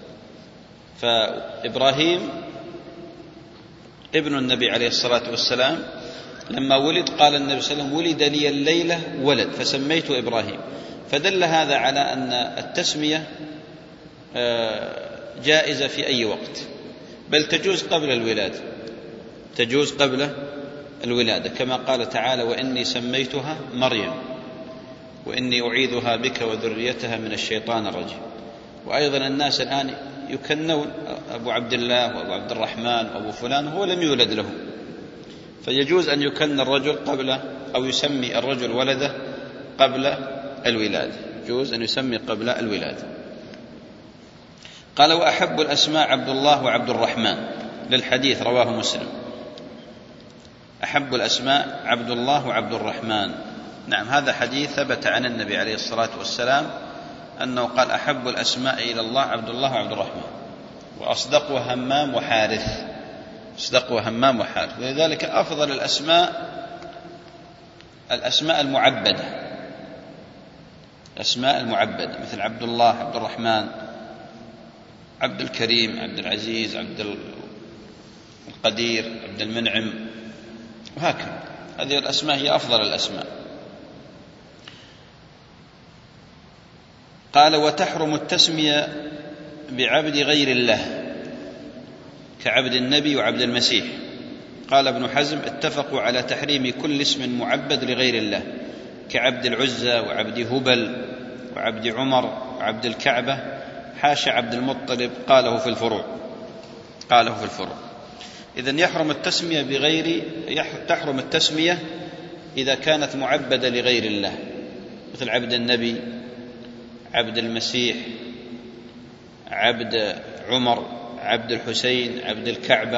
فإبراهيم ابن النبي عليه الصلاة والسلام لما ولد قال النبي صلى الله عليه وسلم ولد لي الليلة ولد فسميته إبراهيم، فدل هذا على أن التسمية جائزة في أي وقت، بل تجوز قبل الولادة، تجوز قبل الولادة، كما قال تعالى وإني سميتها مريم وإني أعيذها بك وذريتها من الشيطان الرجيم. وأيضا الناس الآن يكنون أبو عبد الله وأبو عبد الرحمن وأبو فلان وهو لم يولد له، فيجوز أن يكن الرجل قبل أو يسمي الرجل ولده قبل الولادة، يجوز أن يسمي قبل الولادة. قال وأحب الأسماء عبد الله وعبد الرحمن، للحديث رواه مسلم، أحب الأسماء عبد الله وعبد الرحمن. نعم، هذا حديث ثبت عن النبي عليه الصلاة والسلام أنه قال أحب الأسماء إلى الله عبد الله وعبد الرحمن، وأصدقها همام وحارث، أصدقها همام وحارث. ولذلك أفضل الأسماء الأسماء المعبدة، الأسماء المعبدة مثل عبد الله، عبد الرحمن، عبد الكريم، عبد العزيز، عبد القدير، عبد المنعم، وهكذا. هذه الأسماء هي أفضل الأسماء. قال وتحرم التسمية بعبد غير الله كعبد النبي وعبد المسيح. قال ابن حزم اتفقوا على تحريم كل اسم معبد لغير الله كعبد العزى وعبد هبل وعبد عمر وعبد الكعبة، حاشا عبد المطلب، قاله في الفروع قاله في الفروع إذن يحرم التسمية بغير تحرم التسمية إذا كانت معبدة لغير الله، مثل عبد النبي، عبد المسيح، عبد عمر، عبد الحسين، عبد الكعبة.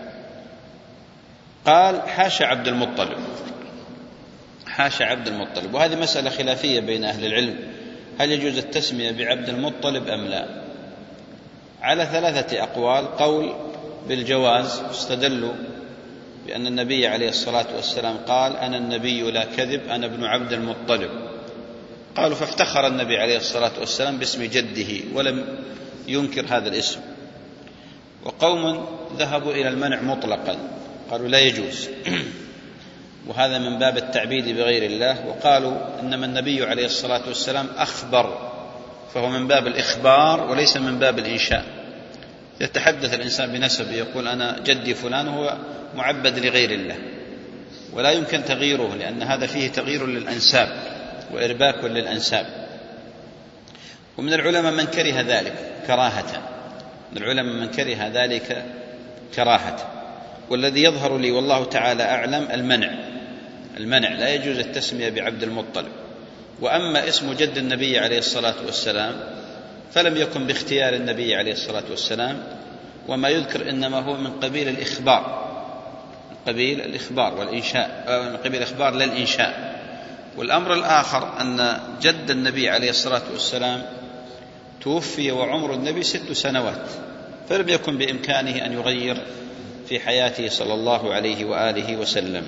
قال حاشا عبد المطلب، حاشا عبد المطلب. وهذه مسألة خلافية بين أهل العلم، هل يجوز التسمية بعبد المطلب أم لا؟ على ثلاثة أقوال. قول بالجواز، استدلوا بأن النبي عليه الصلاة والسلام قال أنا النبي لا كذب أنا ابن عبد المطلب، قالوا فافتخر النبي عليه الصلاة والسلام باسم جده ولم ينكر هذا الاسم. وقوم ذهبوا إلى المنع مطلقا، قالوا لا يجوز وهذا من باب التعبيد بغير الله، وقالوا إنما النبي عليه الصلاة والسلام أخبر، فهو من باب الإخبار وليس من باب الإنشاء. يتحدث الإنسان بنسبه يقول أنا جدي فلان، هو معبد لغير الله ولا يمكن تغييره، لأن هذا فيه تغيير للأنساب وإرباك للأنساب. ومن العلماء من كره ذلك كراهة، من العلماء من كره ذلك كراهة، والذي يظهر لي والله تعالى أعلم المنع، المنع، لا يجوز التسمية بعبد المطلب. وأما اسم جد النبي عليه الصلاة والسلام فلم يكن باختيار النبي عليه الصلاة والسلام، وما يذكر إنما هو من قبيل الإخبار، من قبيل الإخبار والإنشاء، من قبيل الإخبار للإنشاء. والأمر الآخر أن جد النبي عليه الصلاة والسلام توفي وعمر النبي ست سنوات، فلم يكن بإمكانه أن يغير في حياته صلى الله عليه وآله وسلم.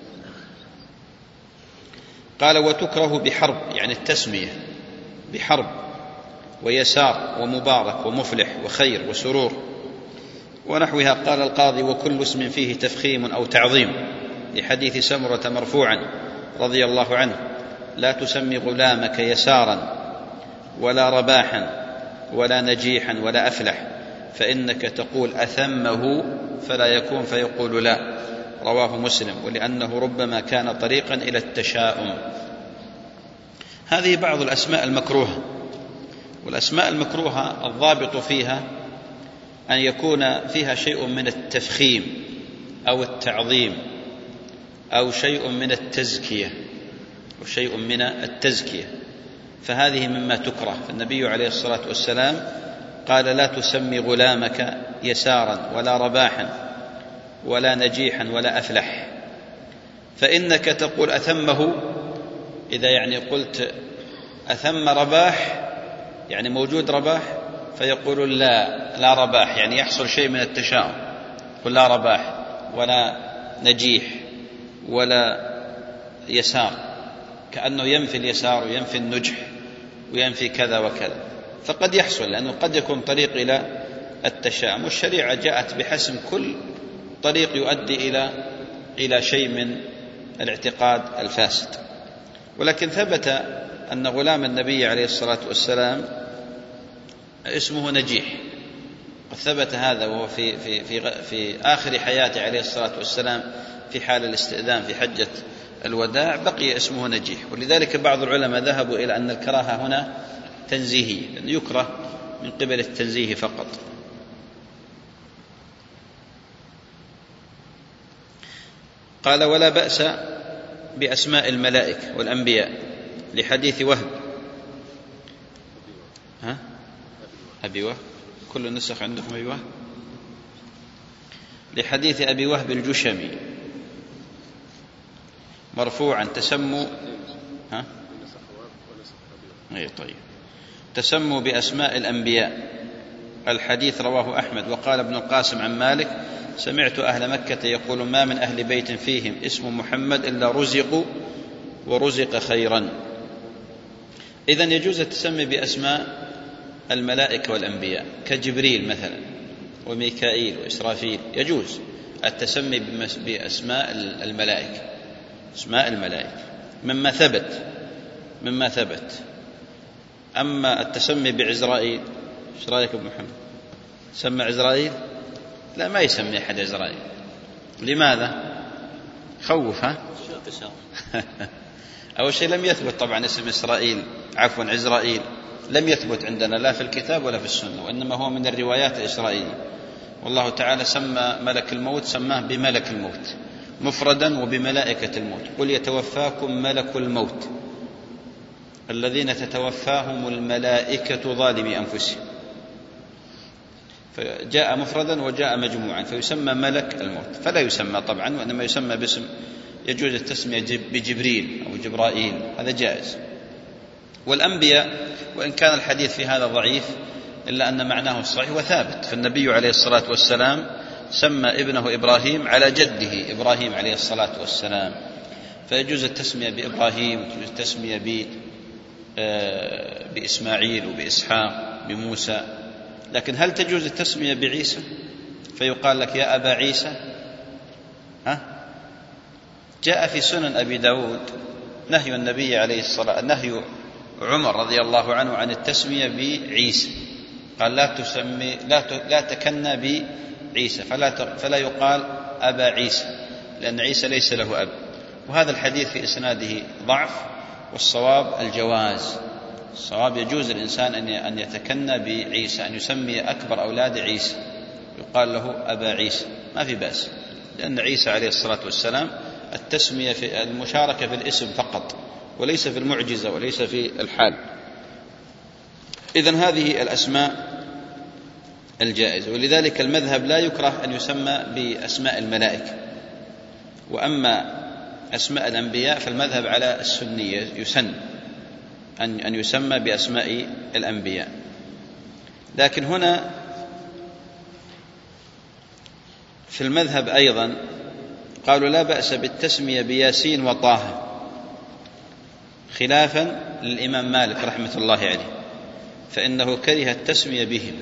قال: وتكره بحرب، يعني التسمية بحرب ويسار ومبارك ومفلح وخير وسرور ونحوها. قال القاضي: وكل اسم فيه تفخيم أو تعظيم، لحديث سمرة مرفوعا رضي الله عنه: لا تسمي غلامك يسارا ولا رباحا ولا نجيحا ولا أفلح، فإنك تقول أثمه فلا يكون فيقول لا. رواه مسلم. ولأنه ربما كان طريقا إلى التشاؤم. هذه بعض الأسماء المكروهة. والأسماء المكروهة الضابط فيها أن يكون فيها شيء من التفخيم أو التعظيم أو شيء من التزكية أو شيء من التزكية، فهذه مما تكره. فالنبي عليه الصلاة والسلام قال: لا تسمي غلامك يسارا ولا رباحا ولا نجيحا ولا أفلح، فإنك تقول أثمه، إذا يعني قلت أثم رباح يعني موجود رباح، فيقول لا لا رباح، يعني يحصل شيء من التشاؤم، قل لا رباح ولا نجيح ولا يسار، كأنه ينفي اليسار وينفي النجح وينفي كذا وكذا، فقد يحصل، لأنه قد يكون طريق إلى التشاؤم. والشريعة جاءت بحسم كل طريق يؤدي إلى إلى شيء من الاعتقاد الفاسد. ولكن ثبت أن غلام النبي عليه الصلاة والسلام اسمه نجيح، قد ثبت هذا، وهو في في في في آخر حياته عليه الصلاة والسلام في حال الاستئذان في حجة الوداع بقي اسمه نجيح. ولذلك بعض العلماء ذهبوا إلى أن الكراهة هنا تنزيهية، لأنه يكره من قبل التنزيه فقط. قال: ولا بأس بأسماء الملائكة والأنبياء، لحديث وهب ها أبي وهب، كل النسخ عندكم أبي وهب، لحديث أبي وهب الجشمي مرفوعا: تسموا ها أي طيب تسموا بأسماء الأنبياء. الحديث رواه أحمد. وقال ابن القاسم عن مالك: سمعت أهل مكة يقول: ما من أهل بيت فيهم اسم محمد إلا رزقوا ورزق خيرا. إذن يجوز التسمي بأسماء الملائكة والأنبياء كجبريل مثلا وميكائيل وإسرافيل، يجوز التسمي بأسماء الملائكة، أسماء الملائكة مما ثبت مما ثبت أما التسمي بعزرائيل، ايش رايك ابو محمد؟ سمى عزرائيل؟ لا، ما يسمي أحد عزرائيل. لماذا؟ خوف ها أول شيء لم يثبت طبعا اسم إسرائيل عفوا عزرائيل لم يثبت عندنا لا في الكتاب ولا في السنة، وإنما هو من الروايات الإسرائيلية. والله تعالى سمى ملك الموت، سماه بملك الموت مفردا وبملائكة الموت. قل يتوفاكم ملك الموت الذين تتوفاهم الملائكة ظالمي أنفسهم، فجاء مفردا وجاء مجموعا فيسمى ملك الموت، فلا يسمى طبعا، وإنما يسمى باسم يجوز التسمية بجبريل أو جبرائيل، هذا جائز. والأنبياء وإن كان الحديث في هذا ضعيف إلا أن معناه الصحيح وثابت، فالنبي عليه الصلاة والسلام سمى ابنه إبراهيم على جده إبراهيم عليه الصلاة والسلام، فيجوز التسمية بإبراهيم ويجوز التسمية ب بإسماعيل وبإسحاق بموسى. لكن هل تجوز التسمية بعيسى فيقال لك يا أبا عيسى؟ ها؟ جاء في سنن أبي داود نهي النبي عليه الصلاة نهي عمر رضي الله عنه عن التسمية بعيسى، قال لا تسمي لا لا تكنى بعيسى، فلا فلا يقال أبا عيسى، لأن عيسى ليس له أب. وهذا الحديث في إسناده ضعف، والصواب الجواز، الصواب يجوز الإنسان أن يتكنى بعيسى، أن يسمي أكبر أولاد عيسى يقال له أبا عيسى، ما في بأس، لأن عيسى عليه الصلاة والسلام التسمية في المشاركة في الاسم فقط، وليس في المعجزة وليس في الحال. إذن هذه الأسماء الجائزة، ولذلك المذهب لا يكره أن يسمى بأسماء الملائكة، وأما أسماء الأنبياء فالمذهب على السنية، يسن أن يسمى بأسماء الأنبياء. لكن هنا في المذهب أيضا قالوا لا بأس بالتسمية بياسين وطه، خلافا للإمام مالك رحمة الله عليه، فإنه كره التسمية بهم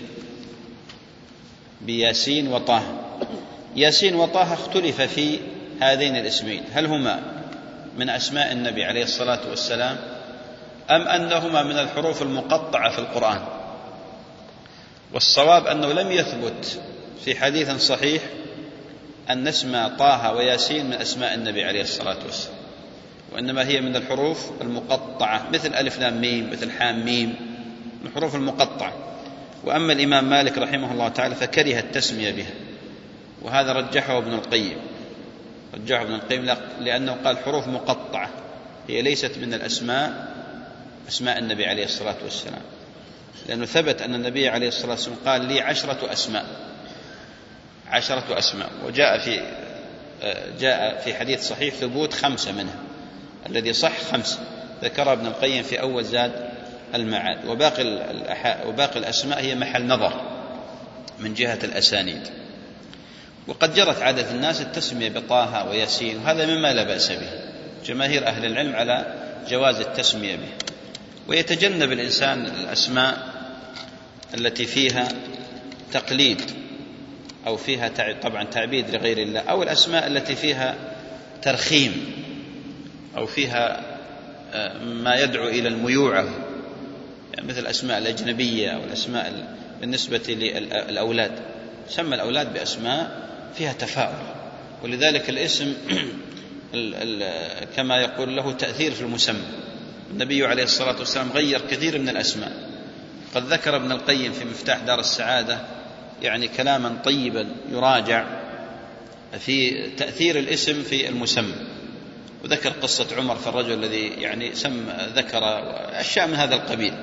بياسين وطه. ياسين وطه اختلف في هذين الاسمين، هل هما من أسماء النبي عليه الصلاة والسلام أم أنهما من الحروف المقطعة في القرآن؟ والصواب أنه لم يثبت في حديث صحيح أن نسمى طه وياسين من أسماء النبي عليه الصلاة والسلام، وإنما هي من الحروف المقطعة، مثل ألف لام ميم، مثل حام ميم، من الحروف المقطعة. وأما الإمام مالك رحمه الله تعالى فكره التسمية بها، وهذا رجحه ابن القيم رجحه ابن القيم لأنه قال حروف مقطعة، هي ليست من الأسماء أسماء النبي عليه الصلاة والسلام، لأنه ثبت أن النبي عليه الصلاة والسلام قال لي عشرة أسماء عشرة أسماء وجاء في جاء في حديث صحيح ثبوت خمسة منها، الذي صح خمسة ذكر ابن القيم في أول زاد المعاد، وباقي وباقي الأسماء هي محل نظر من جهة الأسانيد. وقد جرت عادة الناس التسمية بطه وياسين، وهذا مما لا بأس به، جماهير أهل العلم على جواز التسمية به. ويتجنب الإنسان الأسماء التي فيها تقليد أو فيها طبعا تعبيد لغير الله، أو الأسماء التي فيها ترخيم أو فيها ما يدعو إلى الميوعة، يعني مثل الأسماء الأجنبية أو الأسماء بالنسبة للأولاد، سمى الأولاد بأسماء فيها تفاؤل، ولذلك الاسم كما يقول له تأثير في المسمى. النبي عليه الصلاة والسلام غير كثير من الأسماء، قد ذكر ابن القيم في مفتاح دار السعادة يعني كلاما طيبا يراجع في تأثير الاسم في المسمى، وذكر قصة عمر في الرجل الذي يعني سم ذكر أشياء من هذا القبيل.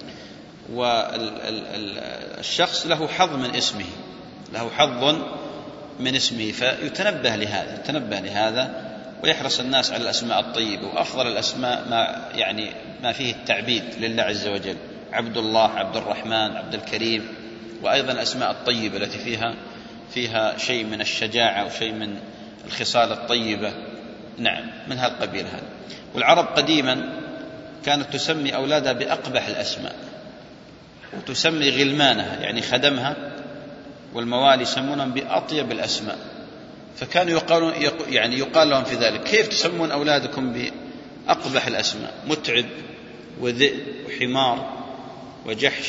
والشخص له حظ من اسمه له حظ من اسمه فيتنبه لهذا يتنبه لهذا ويحرص الناس على الأسماء الطيبة. وأفضل الأسماء ما يعني ما فيه التعبيد لله عز وجل، عبد الله، عبد الرحمن، عبد الكريم، وأيضا الأسماء الطيبة التي فيها فيها شيء من الشجاعة وشيء من الخصال الطيبة، نعم من هالقبيل هذا. والعرب قديما كانت تسمي أولادها بأقبح الأسماء، وتسمي غلمانها يعني خدمها والموالي يسمونهم بأطيب الأسماء، فكانوا يقالون يعني يقال لهم في ذلك كيف تسمون أولادكم بأقبح الأسماء، متعب وذئب وحمار وجحش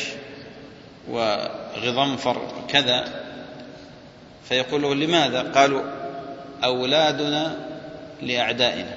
وغضنفر كذا، فيقولوا لماذا؟ قالوا أولادنا لأعدائنا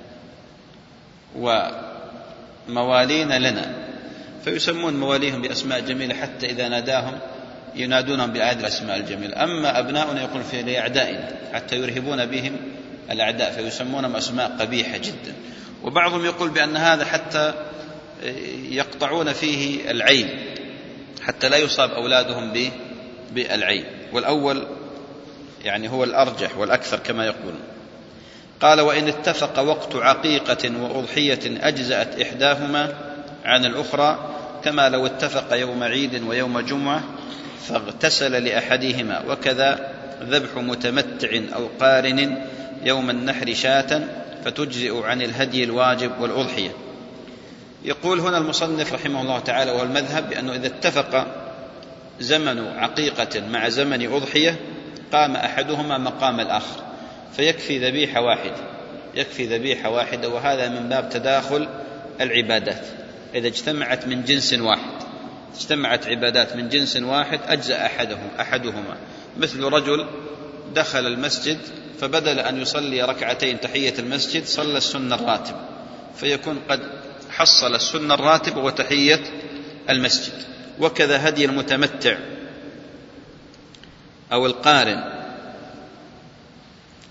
وموالينا لنا، فيسمون مواليهم بأسماء جميلة حتى إذا ناداهم ينادونهم بهذه الأسماء الجميلة. أما أبناؤنا يقول في لأعدائنا حتى يرهبون بهم الأعداء، فيسمونهم أسماء قبيحة جدا. وبعضهم يقول بأن هذا حتى يقطعون فيه العين حتى لا يصاب أولادهم بالعين، والأول يعني هو الأرجح والأكثر كما يقولون. قال وإن اتفق وقت عقيقة وأضحية أجزأت إحداهما عن الأخرى، كما لو اتفق يوم عيد ويوم جمعة فاغتسل لأحدهما، وكذا ذبح متمتع أو قارن يوم النحر شاة فتجزئ عن الهدي الواجب والأضحية. يقول هنا المصنف رحمه الله تعالى وهو المذهب بأنه إذا اتفق زمن عقيقة مع زمن أضحية قام أحدهما مقام الآخر، فيكفي ذبيحة واحدة يكفي ذبيحة واحدة وهذا من باب تداخل العبادات. إذا اجتمعت من جنس واحد اجتمعت عبادات من جنس واحد أجزأ أحدهم أحدهما مثل رجل دخل المسجد فبدل أن يصلي ركعتين تحية المسجد صلى السنة الراتب، فيكون قد حصل السنة الراتب وتحية المسجد. وكذا هدي المتمتع أو القارن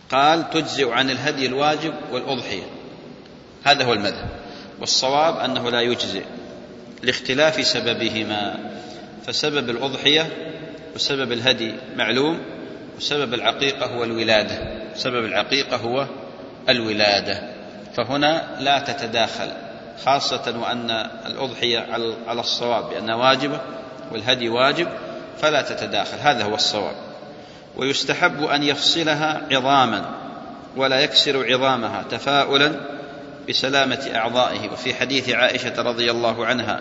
قال تجزئ عن الهدي الواجب والأضحية، هذا هو المذهب. والصواب أنه لا يجزئ لاختلاف سببهما، فسبب الأضحية وسبب الهدي معلوم، وسبب العقيقة هو الولادة، سبب العقيقة هو الولادة، فهنا لا تتداخل، خاصة وأن الأضحية على الصواب بأنها واجبة والهدي واجب، فلا تتداخل، هذا هو الصواب. ويستحب أن يفصلها عظاما ولا يكسر عظامها تفاؤلا بسلامة أعضائه. وفي حديث عائشة رضي الله عنها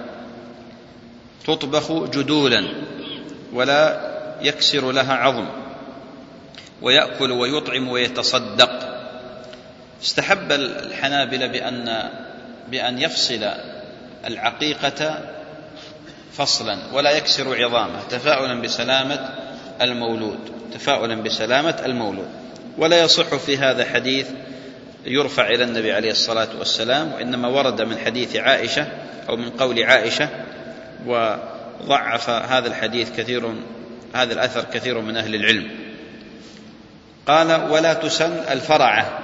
تطبخ جدولا ولا يكسر لها عظم، ويأكل ويطعم ويتصدق. استحب الحنابلة بأن, بأن يفصل العقيقة فصلا ولا يكسر عظامه تفاؤلا بسلامة المولود، تفاؤلا بسلامة المولود. ولا يصح في هذا حديث يرفع إلى النبي عليه الصلاة والسلام، وإنما ورد من حديث عائشة أو من قول عائشة، وضعف هذا الحديث كثير، هذا الأثر كثير من أهل العلم. قال ولا تسن الفرعة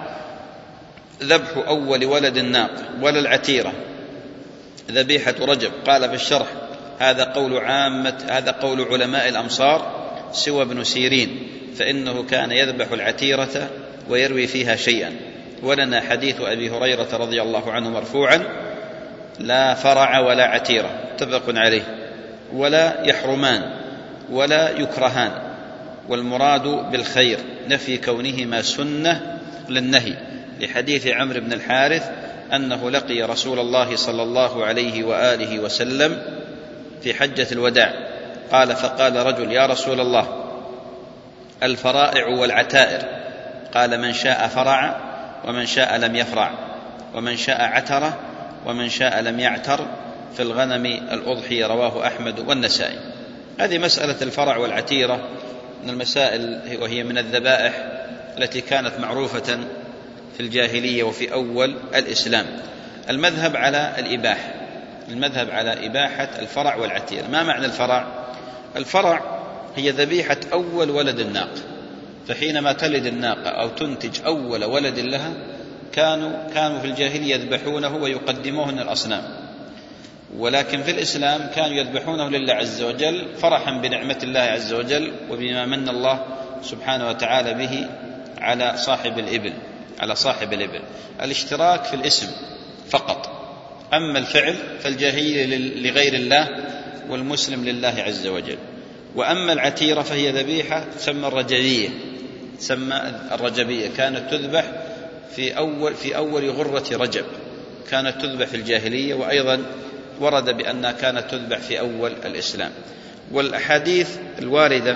ذبح أول ولد الناق ولا العتيرة ذبيحة رجب. قال في الشرح هذا قول عامة، هذا قول علماء الأمصار سوى ابن سيرين، فإنه كان يذبح العتيرة ويروي فيها شيئا. ولنا حديث أبي هريرة رضي الله عنه مرفوعا لا فرع ولا عتيرة، متفق عليه، ولا يحرمان ولا يكرهان، والمراد بالخير نفي كونهما سنة للنهي، لحديث عمرو بن الحارث أنه لقي رسول الله صلى الله عليه وآله وسلم في حجة الوداع، قال فقال رجل يا رسول الله الفرائع والعتائر؟ قال من شاء فرع ومن شاء لم يفرع، ومن شاء عتر ومن شاء لم يعتر، في الغنم الأضحية. رواه أحمد والنسائي. هذه مسألة الفرع والعتيرة من المسائل، وهي من الذبائح التي كانت معروفة في الجاهلية وفي أول الإسلام. المذهب على الإباحة، المذهب على إباحة الفرع والعتيرة. ما معنى الفرع؟ الفرع هي ذبيحة أول ولد الناقة، فحينما تلد الناقة أو تنتج أول ولد لها كانوا كانوا في الجاهلية يذبحونه ويقدموه للأصنام، ولكن في الإسلام كانوا يذبحونه لله عز وجل فرحا بنعمة الله عز وجل وبما من الله سبحانه وتعالى به على صاحب الإبل، على صاحب الإبل. الاشتراك في الاسم فقط، أما الفعل فالجاهلية لغير الله والمسلم لله عز وجل. وأما العتيرة فهي ذبيحة تسمى الرجبية، تسمى الرجبية، كانت تذبح في أول في أول غرة رجب، كانت تذبح في الجاهلية، وأيضا ورد بأنها كانت تذبح في أول الإسلام. والأحاديث الواردة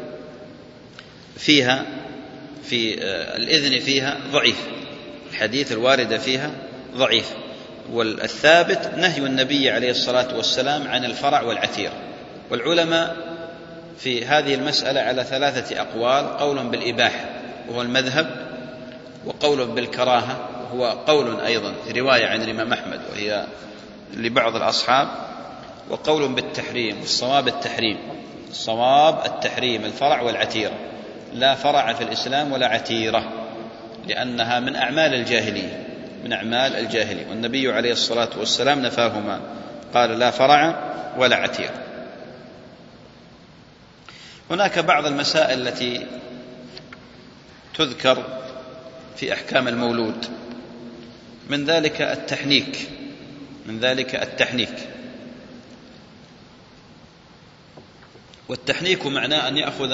فيها في الإذن فيها ضعيف، الحديث الواردة فيها ضعيف، والثابت نهي النبي عليه الصلاة والسلام عن الفرع والعتير. والعلماء في هذه المسألة على ثلاثة أقوال: قول بالإباحة وهو المذهب، وقول بالكراهة وهو قول أيضا في رواية عن الإمام أحمد وهي لبعض الأصحاب، وقول بالتحريم، والصواب التحريم، الصواب التحريم الفرع والعتيرة، لا فرع في الإسلام ولا عتيرة، لأنها من أعمال الجاهلية، من أعمال الجاهلية، والنبي عليه الصلاة والسلام نفاهما، قال لا فرع ولا عتيرة. هناك بعض المسائل التي تذكر في أحكام المولود، من ذلك التحنيك، من ذلك التحنيك والتحنيك معناه أن يأخذ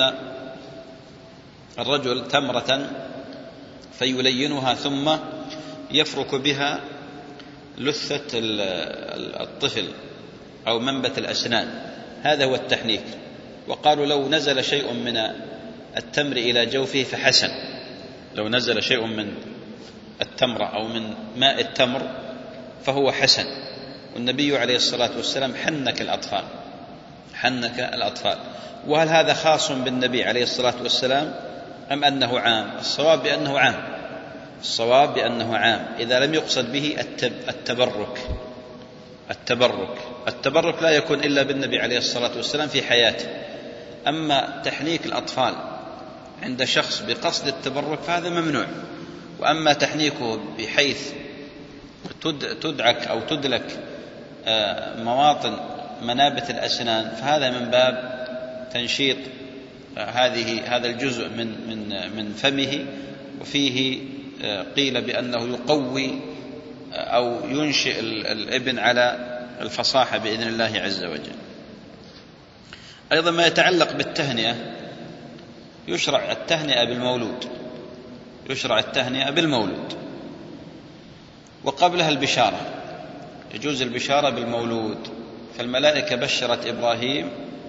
الرجل تمرة فيلينها ثم يفرك بها لثة الطفل أو منبت الأسنان، هذا هو التحنيك. وقالوا لو نزل شيء من التمر إلى جوفه فحسن، لو نزل شيء من التمر أو من ماء التمر فهو حسن. والنبي عليه الصلاة والسلام حنك الأطفال، حنك الأطفال. وهل هذا خاص بالنبي عليه الصلاة والسلام أم أنه عام؟ الصواب بأنه عام، الصواب بأنه عام إذا لم يقصد به التبرك. التبرك التبرك لا يكون إلا بالنبي عليه الصلاة والسلام في حياته. أما تحنيك الأطفال عند شخص بقصد التبرك فهذا ممنوع. وأما تحنيكه بحيث تدعك أو تدلك مواطن منابت الأسنان فهذا من باب تنشيط هذه هذا الجزء من من من فمه، وفيه قيل بأنه يقوي أو ينشئ الابن على الفصاحة بإذن الله عز وجل. أيضا ما يتعلق بالتهنئة، يشرع التهنئة بالمولود، يشرع التهنئة بالمولود، وقبلها البشارة، يجوز البشارة بالمولود. فالملائكة بشرت إبراهيم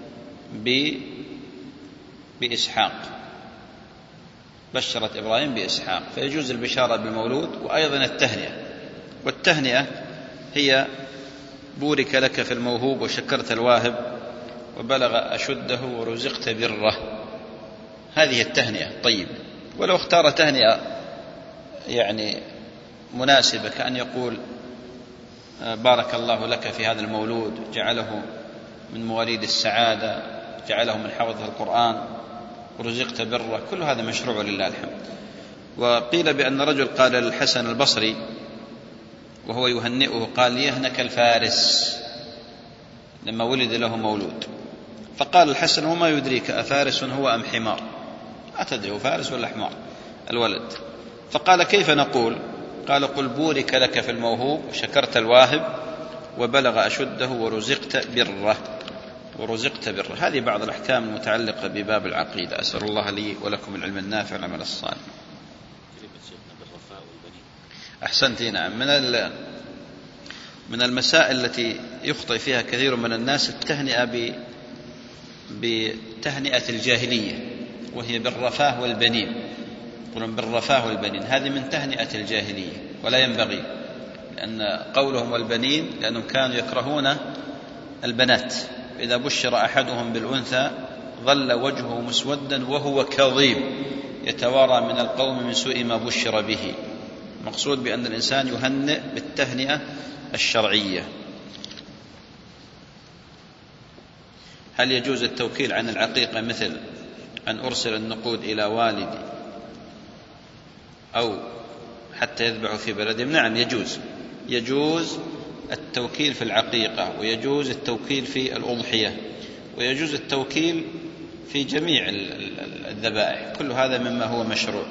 بإسحاق، بشرت إبراهيم بإسحاق، فيجوز البشارة بالمولود وأيضا التهنئة. والتهنئة هي بورك لك في الموهوب وشكرت الواهب وبلغ أشده ورزقت بره، هذه التهنئة. طيب، ولو اختار تهنئة يعني مناسبة كأن يقول بارك الله لك في هذا المولود، جعله من مواليد السعادة، جعله من حفظة القرآن، ورزقت بره، كل هذا مشروع لله الحمد. وقيل بأن رجل قال للحسن البصري وهو يهنئه، قال يهنك الفارس لما ولد له مولود. فقال الحسن وما يدريك أفارس هو أم حمار؟ لا تدري هو فارس ولا حمار الولد. فقال كيف نقول؟ قال قل بورك لك في الموهوب وشكرت الواهب وبلغ أشده ورزقت بره، ورزقت بره. هذه بعض الأحكام المتعلقة بباب العقيدة. أسأل الله لي ولكم العلم النافع والعمل الصالح. أحسنت. نعم، من من المسائل التي يخطئ فيها كثير من الناس التهنئة بتهنئة الجاهلية، وهي بالرفاه والبنين، يقولون بالرفاه والبنين، هذه من تهنئة الجاهلية ولا ينبغي، لأن قولهم والبنين لأنهم كانوا يكرهون البنات. إذا بشر أحدهم بالأنثى ظل وجهه مسودا وهو كظيم يتوارى من القوم من سوء ما بشر به. مقصود بأن الإنسان يهنئ بالتهنئة الشرعية. هل يجوز التوكيل عن العقيقة، مثل أن أرسل النقود إلى والدي أو حتى يذبحوا في بلدهم؟ نعم يجوز، يجوز التوكيل في العقيقة، ويجوز التوكيل في الأضحية، ويجوز التوكيل في جميع الذبائح، كل هذا مما هو مشروع.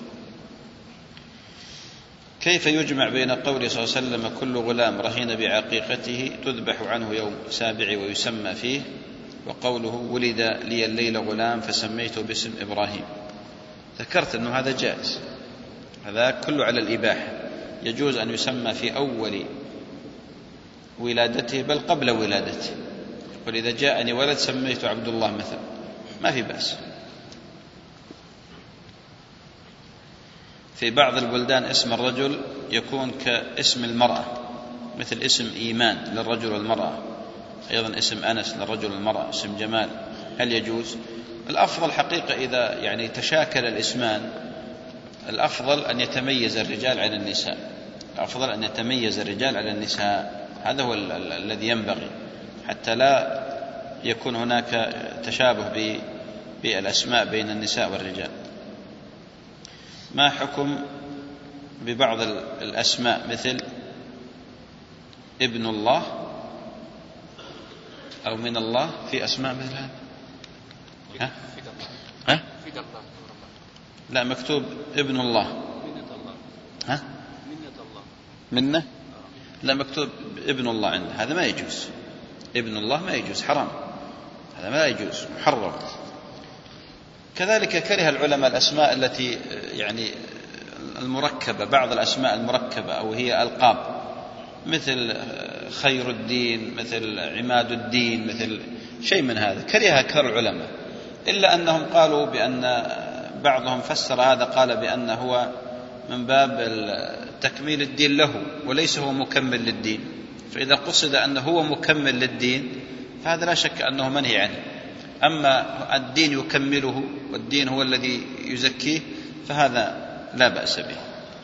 كيف يجمع بين قوله صلى الله عليه وسلم كل غلام رهين بعقيقته تذبح عنه يوم سابع ويسمى فيه، وقوله ولد لي الليل غلام فسميته باسم إبراهيم؟ ذكرت أنه هذا جائز، هذا كله على الإباحة، يجوز أن يسمى في أول ولادته بل قبل ولادته، ولذا جاءني ولد سميته عبد الله مثلا، ما في بأس. في بعض البلدان اسم الرجل يكون كاسم المرأة، مثل اسم إيمان للرجل والمرأة، أيضا اسم أنس للرجل والمرأة، اسم جمال. هل يجوز؟ الأفضل حقيقة إذا يعني تشاكل الاسمان، الأفضل أن يتميز الرجال عن النساء، الأفضل أن يتميز الرجال على النساء، هذا هو الذي ينبغي، حتى لا يكون هناك تشابه بالأسماء بين النساء والرجال. ما حكم ببعض الأسماء مثل ابن الله أو من الله؟ في أسماء مثل هذا؟ ها؟ ها؟ لا، مكتوب ابن الله. ها؟ منه؟ لا، مكتوب ابن الله عنده، هذا ما يجوز، ابن الله ما يجوز، حرام، هذا ما يجوز، محرم. كذلك كره العلماء الأسماء التي يعني المركبة، بعض الأسماء المركبة أو هي ألقاب، مثل خير الدين، مثل عماد الدين، مثل شيء من هذا، كرهها أكثر العلماء، إلا أنهم قالوا بأن بعضهم فسر هذا، قال بأنه هو من باب تكميل الدين له وليس هو مكمل للدين، فإذا قصد أنه هو مكمل للدين فهذا لا شك أنه منهي عنه. أما الدين يكمله والدين هو الذي يزكيه فهذا لا بأس به.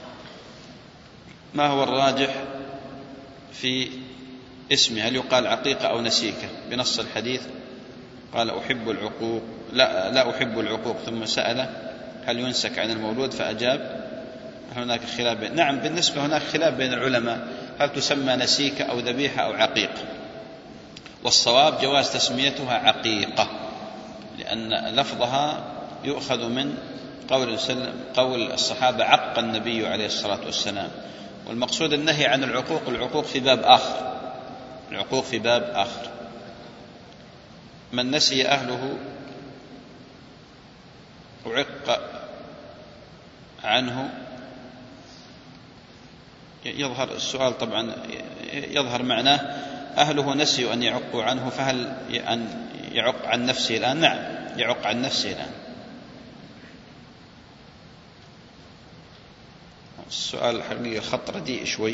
ما هو الراجح في اسمه؟ هل يقال عقيقة أو نسيكة بنص الحديث قال أحب العقوق لا, لا أحب العقوق، ثم سأل هل ينسك عن المولود؟ فأجاب هناك خلاف بين نعم بالنسبة هناك خلاف بين العلماء هل تسمى نسيكة أو ذبيحة أو عقيق، والصواب جواز تسميتها عقيقة، لأن لفظها يؤخذ من قول, قول الصحابة عق النبي عليه الصلاة والسلام، والمقصود النهي عن العقوق، العقوق في باب آخر، العقوق في باب آخر. من نسي أهله أعق عنه، يظهر السؤال طبعا يظهر معناه أهله نسيوا أن يعقوا عنه، فهل أن يعق عن نفسه الآن؟ نعم يعق عن نفسه الآن. السؤال الحقيقة خط رديء شوي.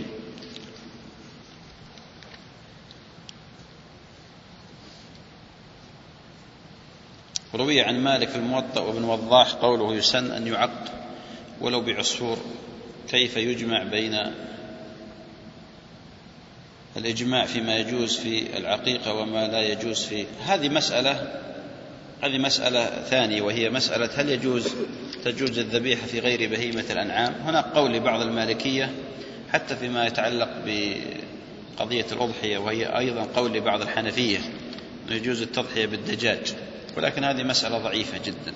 روي عن مالك في الموطأ وابن وضاح قوله يسن أن يعق ولو بعصفور، كيف يجمع بين الإجماع فيما يجوز في العقيقة وما لا يجوز فيه؟ هذه مسألة هذه مسألة ثانية، وهي مسألة هل يجوز تجوز الذبيحة في غير بهيمة الأنعام. هناك قول لبعض المالكية حتى فيما يتعلق بقضية الأضحية، وهي أيضا قول لبعض الحنفية يجوز التضحية بالدجاج، ولكن هذه مسألة ضعيفة جدا.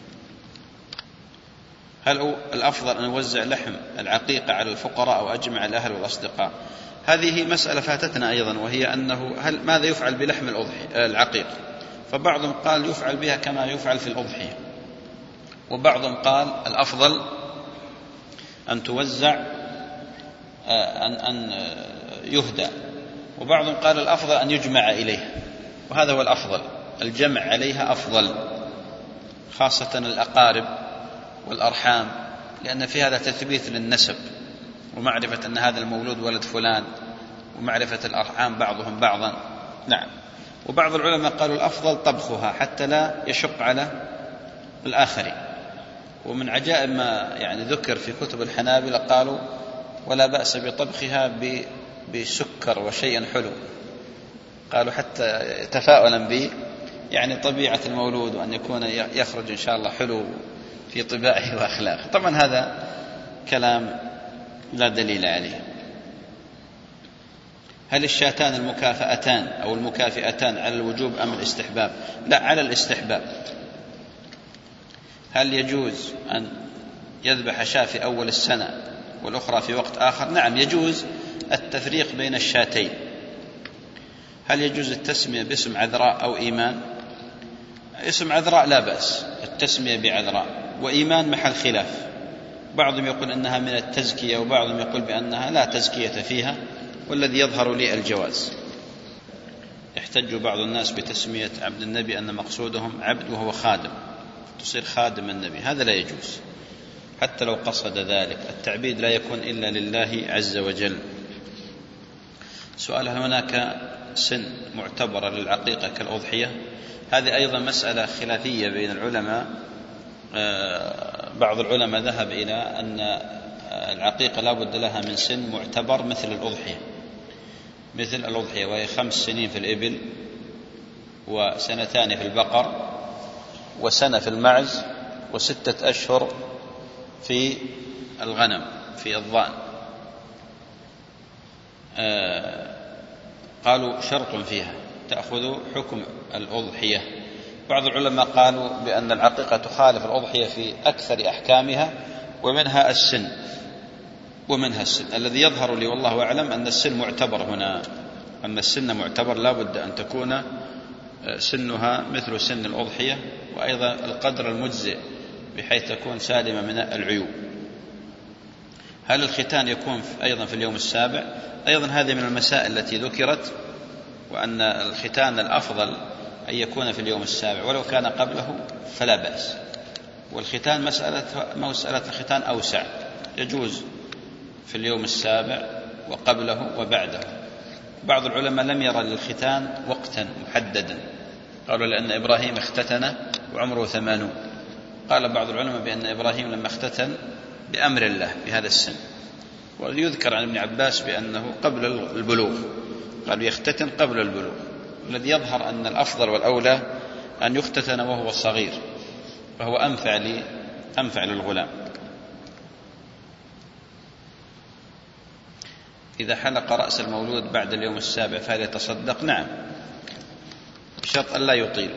هل الأفضل أن نوزع لحم العقيقة على الفقراء أو أجمع الأهل والأصدقاء؟ هذه مسألة فاتتنا أيضا، وهي أنه هل ماذا يفعل بلحم الأضحية العقيقة؟ فبعضهم قال يفعل بها كما يفعل في الأضحية، وبعضهم قال الأفضل أن توزع أن أن يهدى، وبعضهم قال الأفضل أن يجمع إليه، وهذا هو الأفضل، الجمع عليها أفضل، خاصة الأقارب والأرحام، لأن في هذا تثبيت للنسب ومعرفة أن هذا المولود ولد فلان، ومعرفة الأرحام بعضهم بعضا. نعم. وبعض العلماء قالوا الأفضل طبخها حتى لا يشق على الآخرين. ومن عجائب ما يعني ذكر في كتب الحنابلة قالوا ولا بأس بطبخها بسكر وشيء حلو، قالوا حتى تفاؤلا به يعني طبيعة المولود، وأن يكون يخرج إن شاء الله حلو في طباعه وأخلاقه. طبعا هذا كلام لا دليل عليه. هل الشاتان المكافأتان أو المكافئتان على الوجوب أم الاستحباب؟ لا، على الاستحباب. هل يجوز أن يذبح شاة في أول السنة والأخرى في وقت آخر؟ نعم يجوز التفريق بين الشاتين. هل يجوز التسمية باسم عذراء أو إيمان؟ اسم عذراء لا بأس، التسمية بعذراء، وإيمان محل خلاف، بعضهم يقول أنها من التزكية وبعضهم يقول بأنها لا تزكية فيها، والذي يظهر لي الجواز. يحتج بعض الناس بتسمية عبد النبي أن مقصودهم عبد وهو خادم، تصير خادم النبي، هذا لا يجوز حتى لو قصد ذلك، التعبيد لا يكون إلا لله عز وجل. سؤال: هل هناك سن معتبرة للعقيقة كالأضحية؟ هذه أيضا مسألة خلافية بين العلماء. بعض العلماء ذهب إلى أن العقيقة لا بد لها من سن معتبر مثل الأضحية مثل الأضحية وهي خمس سنين في الإبل، وسنتان في البقر، وسنة في المعز، وستة أشهر في الغنم في الضأن. قالوا شرط فيها تأخذ حكم الأضحية. بعض العلماء قالوا بأن العقيقة تخالف الأضحية في أكثر أحكامها، ومنها السن ومنها السن الذي يظهر لي والله أعلم أن السن معتبر هنا، أن السن معتبر، لا بد أن تكون سنها مثل سن الأضحية، وأيضا القدر المجزئ بحيث تكون سالمة من العيوب. هل الختان يكون أيضا في اليوم السابع؟ أيضا هذه من المسائل التي ذكرت، وأن الختان الأفضل أن يكون في اليوم السابع، ولو كان قبله فلا بأس. والختان مسألة مسألة الختان أوسع، يجوز في اليوم السابع وقبله وبعده. بعض العلماء لم يرى للختان وقتا محددا، قالوا لأن إبراهيم اختتن وعمره ثمانون. قال بعض العلماء بأن إبراهيم لما اختتن بأمر الله بهذا السن، ويذكر عن ابن عباس بأنه قبل البلوغ، قالوا يختتن قبل البلوغ. الذي يظهر أن الأفضل والأولى أن يختتن وهو صغير، فهو أنفع لي أنفع للغلام. إذا حلق رأس المولود بعد اليوم السابع فهل يتصدق؟ نعم، بشرط أن لا يطيل.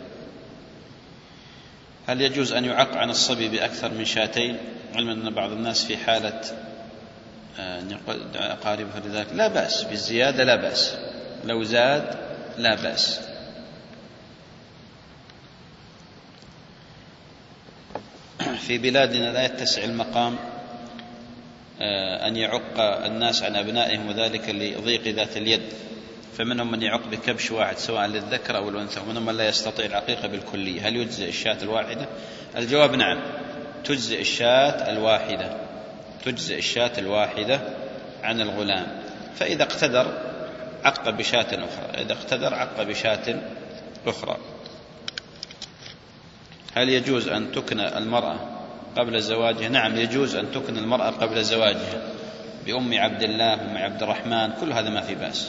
هل يجوز أن يعق عن الصبي بأكثر من شاتين، علما أن بعض الناس في حالة أن يقعد أقاربه لذلك؟ لا بأس بالزيادة، لا بأس، لو زاد لا بأس. في بلادنا لا يتسع المقام أن يعق الناس عن أبنائهم، وذلك لضيق ذات اليد، فمنهم من يعق بكبش واحد سواء للذكر أو الأنثى، ومنهم من لا يستطيع العقيقة بالكلية. هل يجزئ الشاة الواحدة؟ الجواب نعم، تجزئ الشاة الواحدة، تجزئ الشاة الواحدة عن الغلام، فإذا اقتدر عق بشاة أخرى، إذا اقتدر عق بشاة أخرى. هل يجوز أن تكن المرأة قبل زواجها؟ نعم، يجوز أن تكن المرأة قبل زواجها بأم عبد الله، أم عبد الرحمن، كل هذا ما في بأس.